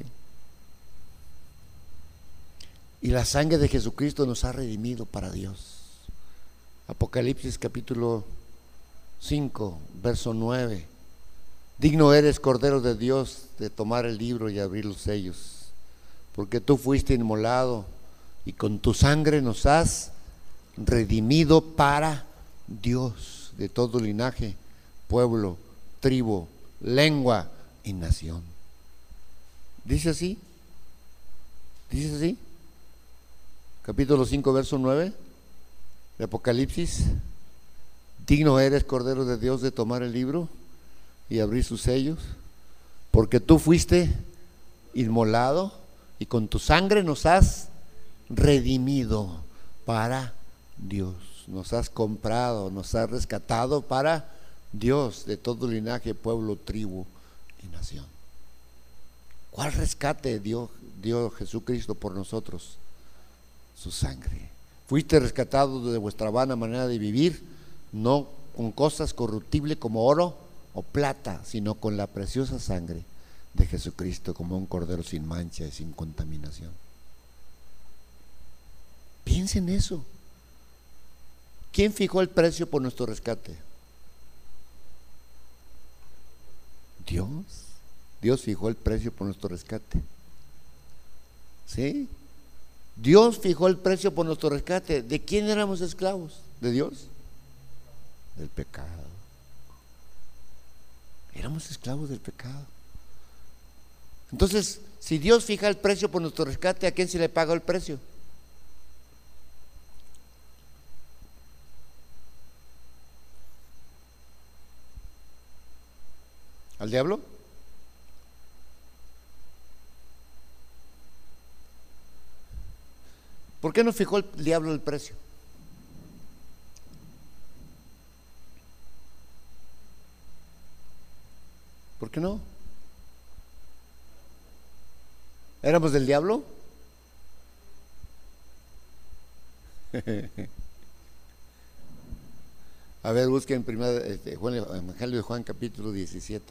Y la sangre de Jesucristo nos ha redimido para Dios. Apocalipsis capítulo cinco, verso nueve. Digno eres, Cordero de Dios, de tomar el libro y abrir los sellos, porque tú fuiste inmolado y con tu sangre nos has redimido para Dios, de todo linaje, pueblo, tribu, lengua y nación. ¿Dice así? ¿Dice así? Capítulo cinco, verso nueve de Apocalipsis. Digno eres, Cordero de Dios, de tomar el libro y abrir sus sellos, porque tú fuiste inmolado y con tu sangre nos has redimido para Dios. Nos has comprado, nos has rescatado para Dios, de todo linaje, pueblo, tribu y nación. ¿Cuál rescate dio, dio Jesucristo por nosotros? Su sangre. Fuiste rescatado de vuestra vana manera de vivir, no con cosas corruptibles como oro o plata, sino con la preciosa sangre de Jesucristo como un cordero sin mancha y sin contaminación. Piensen en eso. ¿Quién fijó el precio por nuestro rescate? Dios. Dios fijó el precio por nuestro rescate. ¿Sí? Dios fijó el precio por nuestro rescate. ¿De quién éramos esclavos? ¿De Dios? Del pecado. Éramos esclavos del pecado. Entonces, si Dios fija el precio por nuestro rescate, ¿a quién se le paga el precio? ¿Al diablo? ¿Por qué no fijó el diablo el precio? ¿Por qué no? ¿Éramos del diablo? A ver, busquen primero este, Juan, Evangelio de Juan, capítulo diecisiete.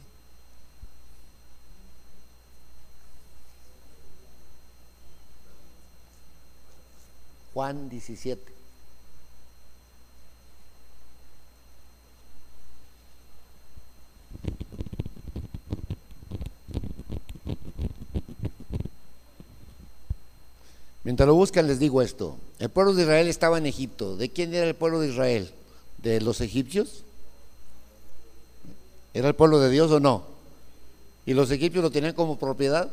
Juan diecisiete. Mientras lo buscan les digo esto. El pueblo de Israel estaba en Egipto. ¿De quién era el pueblo de Israel? ¿De los egipcios? ¿Era el pueblo de Dios o no? ¿Y los egipcios lo tenían como propiedad?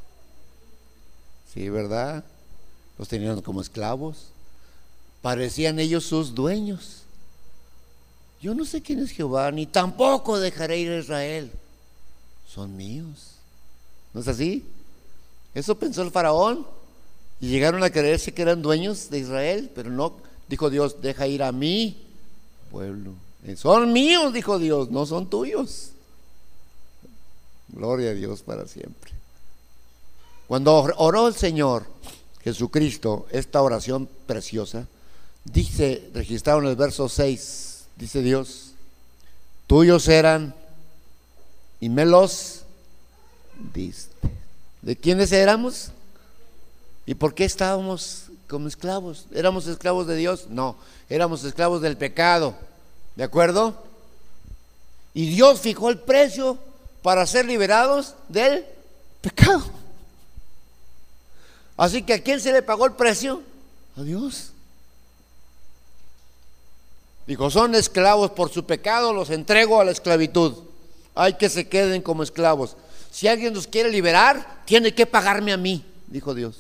Sí, ¿verdad? Los tenían como esclavos. Parecían ellos sus dueños. Yo no sé quién es Jehová, ni tampoco dejaré ir a Israel. Son míos. ¿No es así? Eso pensó el faraón. Y llegaron a creerse que eran dueños de Israel, pero no, dijo Dios, deja ir a mi pueblo. Son míos, dijo Dios, no son tuyos. Gloria a Dios para siempre. Cuando oró el Señor Jesucristo esta oración preciosa, dice, registrado en el verso seis, dice Dios, tuyos eran y me los diste. ¿De quiénes éramos? ¿Y por qué estábamos como esclavos? ¿Éramos esclavos de Dios? No, éramos esclavos del pecado. ¿De acuerdo? Y Dios fijó el precio para ser liberados del pecado. Así que ¿a quién se le pagó el precio? A Dios. Dijo, son esclavos por su pecado, los entrego a la esclavitud. Hay que se queden como esclavos. Si alguien los quiere liberar, tiene que pagarme a mí, dijo Dios.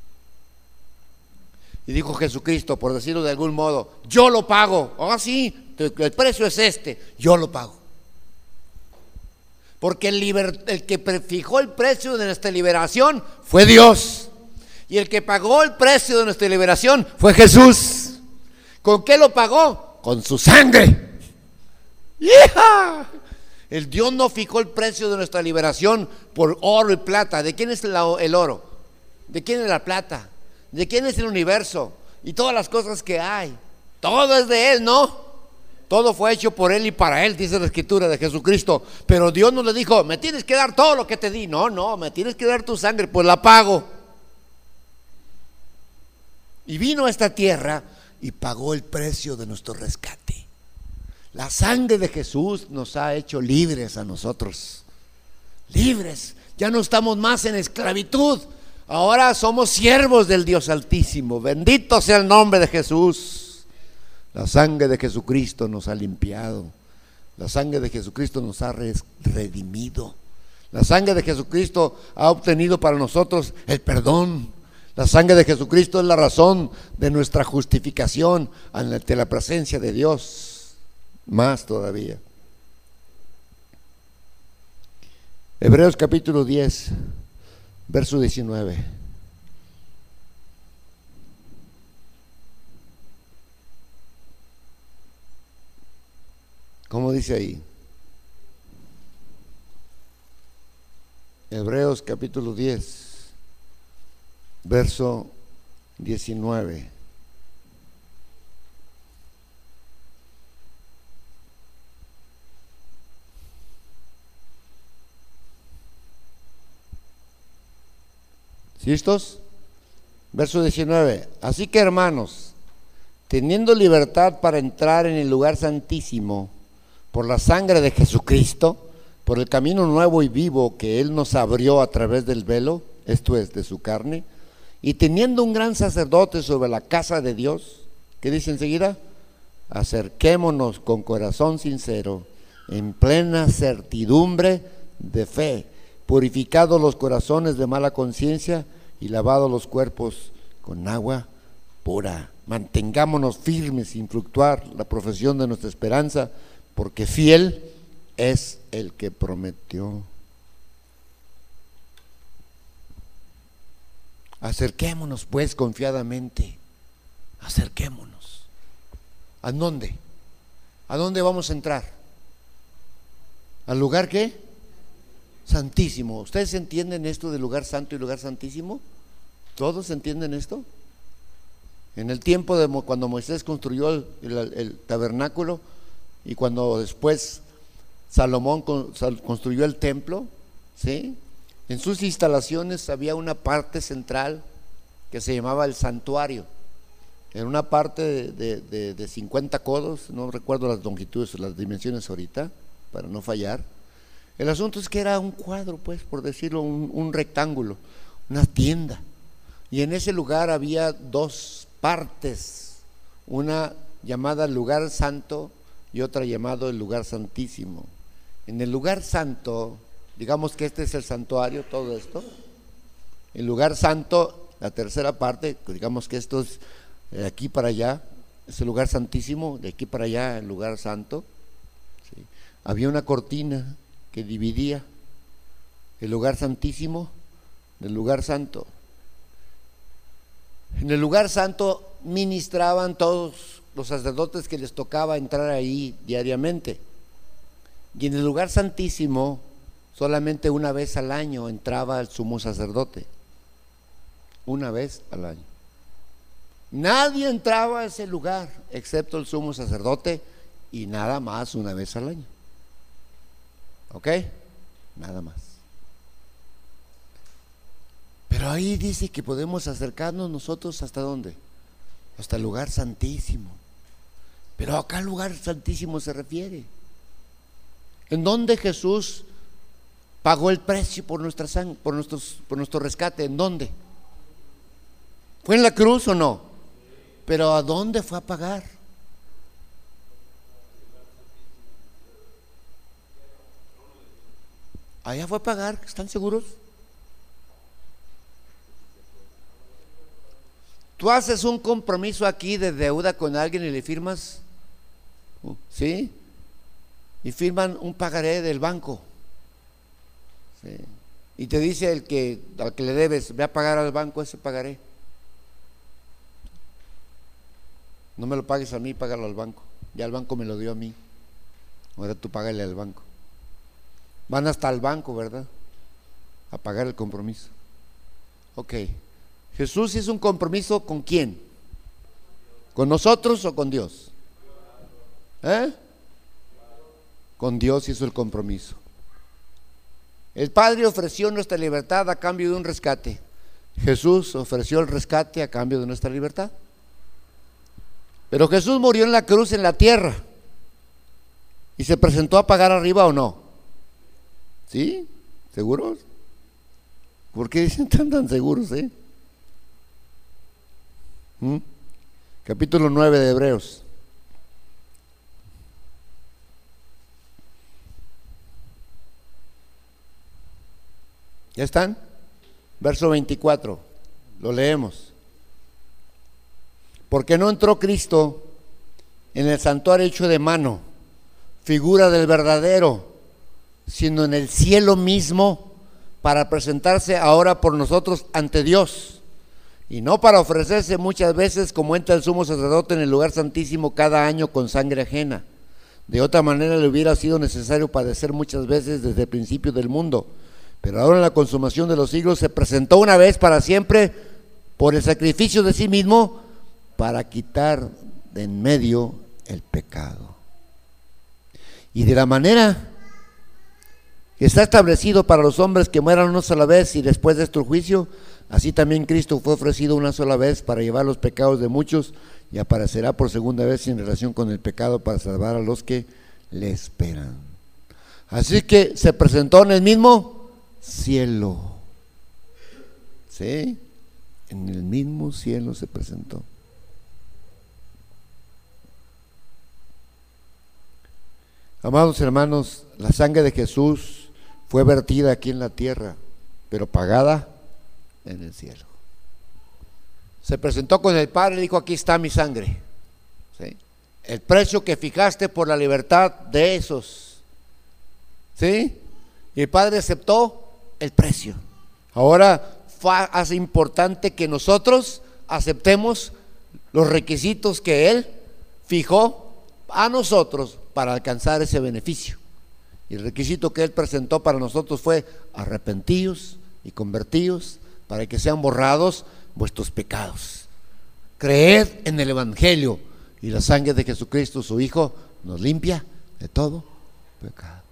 Y dijo Jesucristo, por decirlo de algún modo, yo lo pago. Ah, sí, el precio es este, yo lo pago. Porque el, liber, el que fijó el precio de nuestra liberación fue Dios. Y el que pagó el precio de nuestra liberación fue Jesús. ¿Con qué lo pagó? Con su sangre. ¡Yeah! El Dios no fijó el precio de nuestra liberación por oro y plata. ¿De quién es el, el oro? ¿De quién es la plata? ¿De quién es el universo? Y todas las cosas que hay. Todo es de Él, ¿no? Todo fue hecho por Él y para Él, dice la Escritura de Jesucristo. Pero Dios no le dijo, me tienes que dar todo lo que te di. No, no, me tienes que dar tu sangre, pues la pago. Y vino a esta tierra y pagó el precio de nuestro rescate. La sangre de Jesús nos ha hecho libres a nosotros. Libres. Ya no estamos más en esclavitud. Ahora somos siervos del Dios Altísimo. Bendito sea el nombre de Jesús. La sangre de Jesucristo nos ha limpiado. La sangre de Jesucristo nos ha redimido. La sangre de Jesucristo ha obtenido para nosotros el perdón. La sangre de Jesucristo es la razón de nuestra justificación ante la presencia de Dios. Más todavía. Hebreos capítulo diez. Verso diecinueve. ¿Cómo dice ahí? Hebreos capítulo diez, verso diecinueve. ¿Listos? Verso diecinueve. Así que, hermanos, teniendo libertad para entrar en el lugar santísimo por la sangre de Jesucristo, por el camino nuevo y vivo que Él nos abrió a través del velo, esto es, de su carne, y teniendo un gran sacerdote sobre la casa de Dios, ¿qué dice enseguida? Acerquémonos con corazón sincero, en plena certidumbre de fe, purificados los corazones de mala conciencia y lavados los cuerpos con agua pura. Mantengámonos firmes sin fluctuar la profesión de nuestra esperanza, porque fiel es el que prometió. Acerquémonos pues confiadamente, acerquémonos. ¿A dónde? ¿A dónde vamos a entrar? ¿Al lugar qué? Santísimo. ¿Ustedes entienden esto de lugar santo y lugar santísimo? ¿Todos entienden esto? En el tiempo de cuando Moisés construyó el, el, el tabernáculo y cuando después Salomón construyó el templo, ¿sí? En sus instalaciones había una parte central que se llamaba el santuario. Era una parte de, de, de, de cincuenta codos, no recuerdo las longitudes o las dimensiones ahorita, para no fallar. El asunto es que era un cuadro, pues, por decirlo, un, un rectángulo, una tienda. Y en ese lugar había dos partes, una llamada lugar santo y otra llamada el lugar santísimo. En el lugar santo, digamos que este es el santuario, todo esto. El lugar santo, la tercera parte, digamos que esto es de aquí para allá, es el lugar santísimo, de aquí para allá el lugar santo. ¿Sí? Había una cortina que dividía el lugar santísimo del lugar santo. En el lugar santo ministraban todos los sacerdotes que les tocaba entrar ahí diariamente. Y en el lugar santísimo solamente una vez al año entraba el sumo sacerdote. Una vez al año. Nadie entraba a ese lugar excepto el sumo sacerdote y nada más una vez al año. ¿Ok? Nada más. Pero ahí dice que podemos acercarnos nosotros ¿hasta dónde? Hasta el lugar santísimo. Pero acá el lugar santísimo se refiere en donde Jesús pagó el precio por nuestra sangre, por nuestros, por nuestro rescate. ¿En dónde? ¿Fue en la cruz o no? Pero ¿a dónde fue a pagar? Allá fue a pagar, ¿están seguros? Tú haces un compromiso aquí de deuda con alguien y le firmas, ¿sí? Y firman un pagaré del banco, ¿sí? Y te dice el que al que le debes, ve a pagar al banco ese pagaré. No me lo pagues a mí, págalo al banco. Ya el banco me lo dio a mí. Ahora tú págale al banco. Van hasta el banco, ¿verdad? A pagar el compromiso. Ok. Jesús hizo un compromiso ¿con quién? ¿Con nosotros o con Dios? ¿Eh? Con Dios hizo el compromiso. El Padre ofreció nuestra libertad a cambio de un rescate. Jesús ofreció el rescate a cambio de nuestra libertad. Pero Jesús murió en la cruz en la tierra y se presentó a pagar arriba ¿o no? ¿Sí? ¿Seguros? ¿Por qué dicen tan tan seguros, eh? ¿Mm? Capítulo nueve de Hebreos. ¿Ya están? Verso veinticuatro, lo leemos. Porque no entró Cristo en el santuario hecho de mano, figura del verdadero, sino en el cielo mismo, para presentarse ahora por nosotros ante Dios, y no para ofrecerse muchas veces como entra el sumo sacerdote en el lugar santísimo cada año con sangre ajena. De otra manera le hubiera sido necesario padecer muchas veces desde el principio del mundo, pero ahora en la consumación de los siglos se presentó una vez para siempre por el sacrificio de sí mismo para quitar de en medio el pecado. Y de la manera que está establecido para los hombres que mueran una sola vez y después de este juicio, Así también Cristo fue ofrecido una sola vez para llevar los pecados de muchos y aparecerá por segunda vez en relación con el pecado para salvar a los que le esperan. Así que se presentó en el mismo cielo. ¿Sí? En el mismo cielo se presentó. Amados hermanos, la sangre de Jesús fue vertida aquí en la tierra, pero pagada en el cielo. Se presentó con el Padre y dijo: aquí está mi sangre, ¿sí? El precio que fijaste por la libertad de esos, ¿sí? Y el Padre aceptó el precio. Ahora hace importante que nosotros aceptemos los requisitos que Él fijó a nosotros para alcanzar ese beneficio. Y el requisito que Él presentó para nosotros fue: arrepentíos y convertíos para que sean borrados vuestros pecados. Creed en el Evangelio, y la sangre de Jesucristo, su Hijo, nos limpia de todo pecado.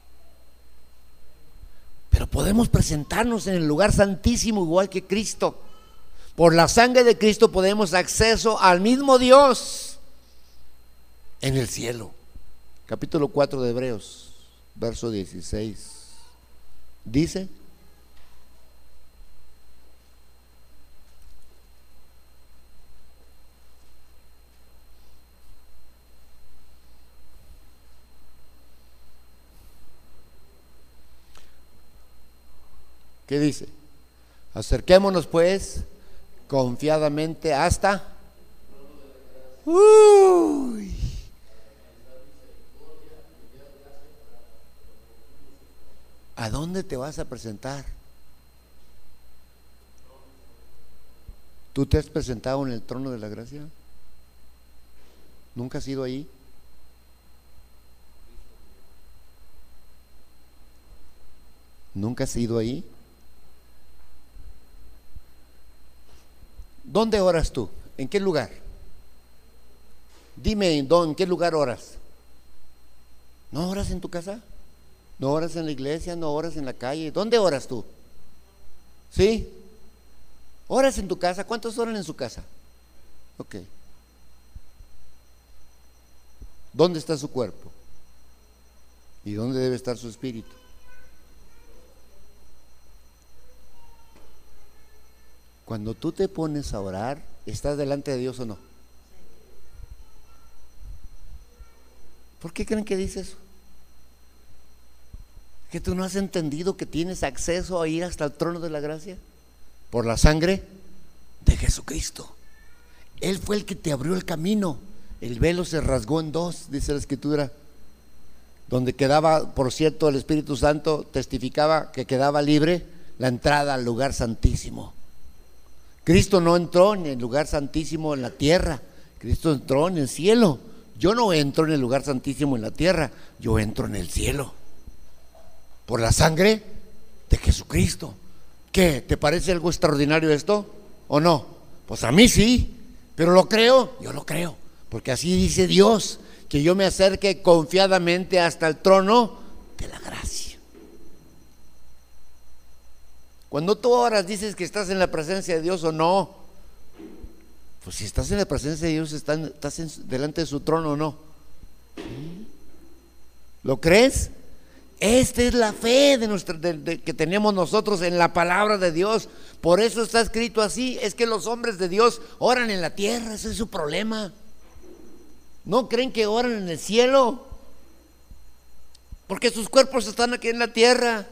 Pero podemos presentarnos en el lugar santísimo igual que Cristo. Por la sangre de Cristo podemos acceso al mismo Dios en el cielo. Capítulo cuatro de Hebreos, verso dieciséis, dice: ¿qué dice? Acerquémonos pues confiadamente hasta uy, ¿a dónde te vas a presentar? ¿Tú te has presentado en el trono de la gracia? ¿Nunca has ido ahí? ¿Nunca has ido ahí? ¿Dónde oras tú? ¿En qué lugar? Dime, ¿en qué lugar oras? ¿No oras en tu casa? ¿No oras en la iglesia? ¿No oras en la calle? ¿Dónde oras tú? ¿Sí? ¿Oras en tu casa? ¿Cuántos oran en su casa? Ok. ¿Dónde está su cuerpo? ¿Y dónde debe estar su espíritu? Cuando tú te pones a orar, ¿estás delante de Dios o no? ¿Por qué creen que dice eso? ¿Que tú no has entendido que tienes acceso a ir hasta el trono de la gracia? Por la sangre de Jesucristo. Él fue el que te abrió el camino. El velo se rasgó en dos, dice la Escritura, donde quedaba, por cierto, el Espíritu Santo testificaba que quedaba libre la entrada al lugar santísimo. Cristo no entró en el lugar santísimo en la tierra, Cristo entró en el cielo. Yo no entro en el lugar santísimo en la tierra, yo entro en el cielo por la sangre de Jesucristo. ¿Qué? ¿Te parece algo extraordinario esto o no? Pues a mí sí, pero lo creo, yo lo creo, porque así dice Dios, que yo me acerque confiadamente hasta el trono de la gracia. Cuando tú oras, dices que estás en la presencia de Dios o no. Pues si estás en la presencia de Dios, estás en, delante de su trono o no. ¿Lo crees? Esta es la fe de nuestra, de, de, que tenemos nosotros en la palabra de Dios. Por eso está escrito así. Es que los hombres de Dios oran en la tierra. Ese es su problema. ¿No creen que oran en el cielo? Porque sus cuerpos están aquí en la tierra.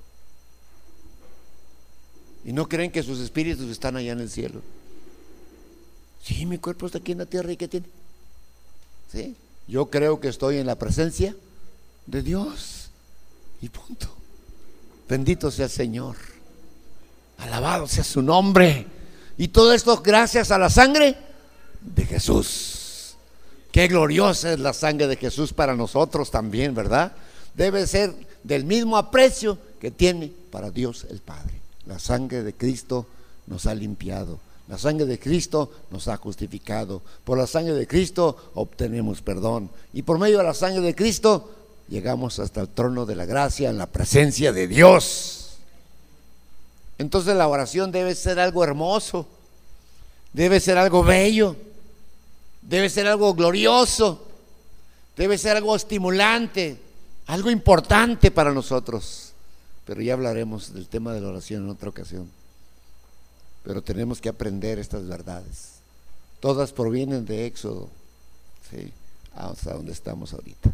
Y no creen que sus espíritus están allá en el cielo. Sí, mi cuerpo está aquí en la tierra, ¿y qué tiene? Sí, yo creo que estoy en la presencia de Dios y punto. Bendito sea el Señor, alabado sea su nombre. Y todo esto gracias a la sangre de Jesús. Qué gloriosa es la sangre de Jesús para nosotros también, ¿verdad? Debe ser del mismo aprecio que tiene para Dios el Padre. La sangre de Cristo nos ha limpiado. La sangre de Cristo nos ha justificado. Por la sangre de Cristo obtenemos perdón. Y por medio de la sangre de Cristo llegamos hasta el trono de la gracia en la presencia de Dios. Entonces la oración debe ser algo hermoso, debe ser algo bello, debe ser algo glorioso, debe ser algo estimulante, algo importante para nosotros. Pero ya hablaremos del tema de la oración en otra ocasión. Pero tenemos que aprender estas verdades. Todas provienen de Éxodo, ¿sí?, hasta donde estamos ahorita.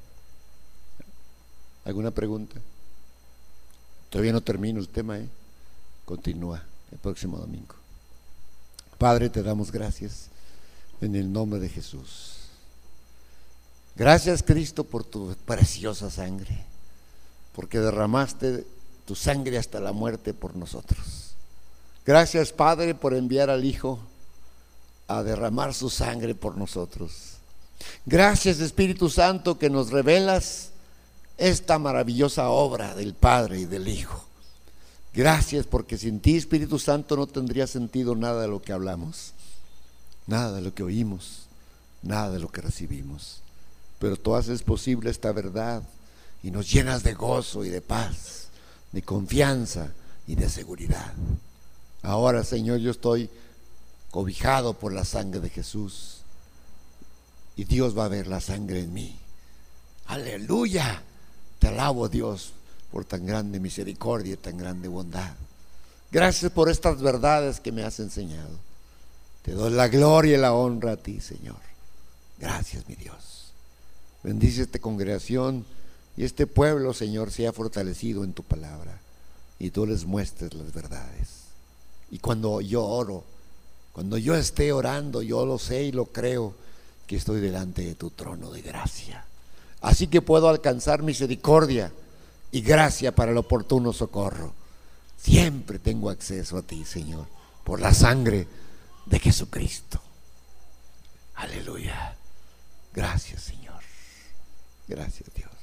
¿Alguna pregunta? Todavía no termino el tema, ¿eh? Continúa el próximo domingo. Padre, te damos gracias en el nombre de Jesús. Gracias, Cristo, por tu preciosa sangre, porque derramaste tu sangre hasta la muerte por nosotros. Gracias, Padre, por enviar al Hijo a derramar su sangre por nosotros. Gracias, Espíritu Santo, que nos revelas esta maravillosa obra del Padre y del Hijo. Gracias, porque sin ti, Espíritu Santo, no tendría sentido nada de lo que hablamos, nada de lo que oímos, nada de lo que recibimos. Pero tú haces posible esta verdad y nos llenas de gozo y de paz, de confianza y de seguridad. Ahora, Señor, yo estoy cobijado por la sangre de Jesús y Dios va a ver la sangre en mí. Aleluya. Te alabo, Dios, por tan grande misericordia y tan grande bondad. Gracias por estas verdades que me has enseñado. Te doy la gloria y la honra a ti, Señor. Gracias, mi Dios. Bendice esta congregación y este pueblo, Señor, sea fortalecido en tu palabra y tú les muestres las verdades. Y cuando yo oro, cuando yo esté orando, yo lo sé y lo creo, que estoy delante de tu trono de gracia. Así que puedo alcanzar misericordia y gracia para el oportuno socorro. Siempre tengo acceso a ti, Señor, por la sangre de Jesucristo. Aleluya. Gracias, Señor. Gracias, Dios.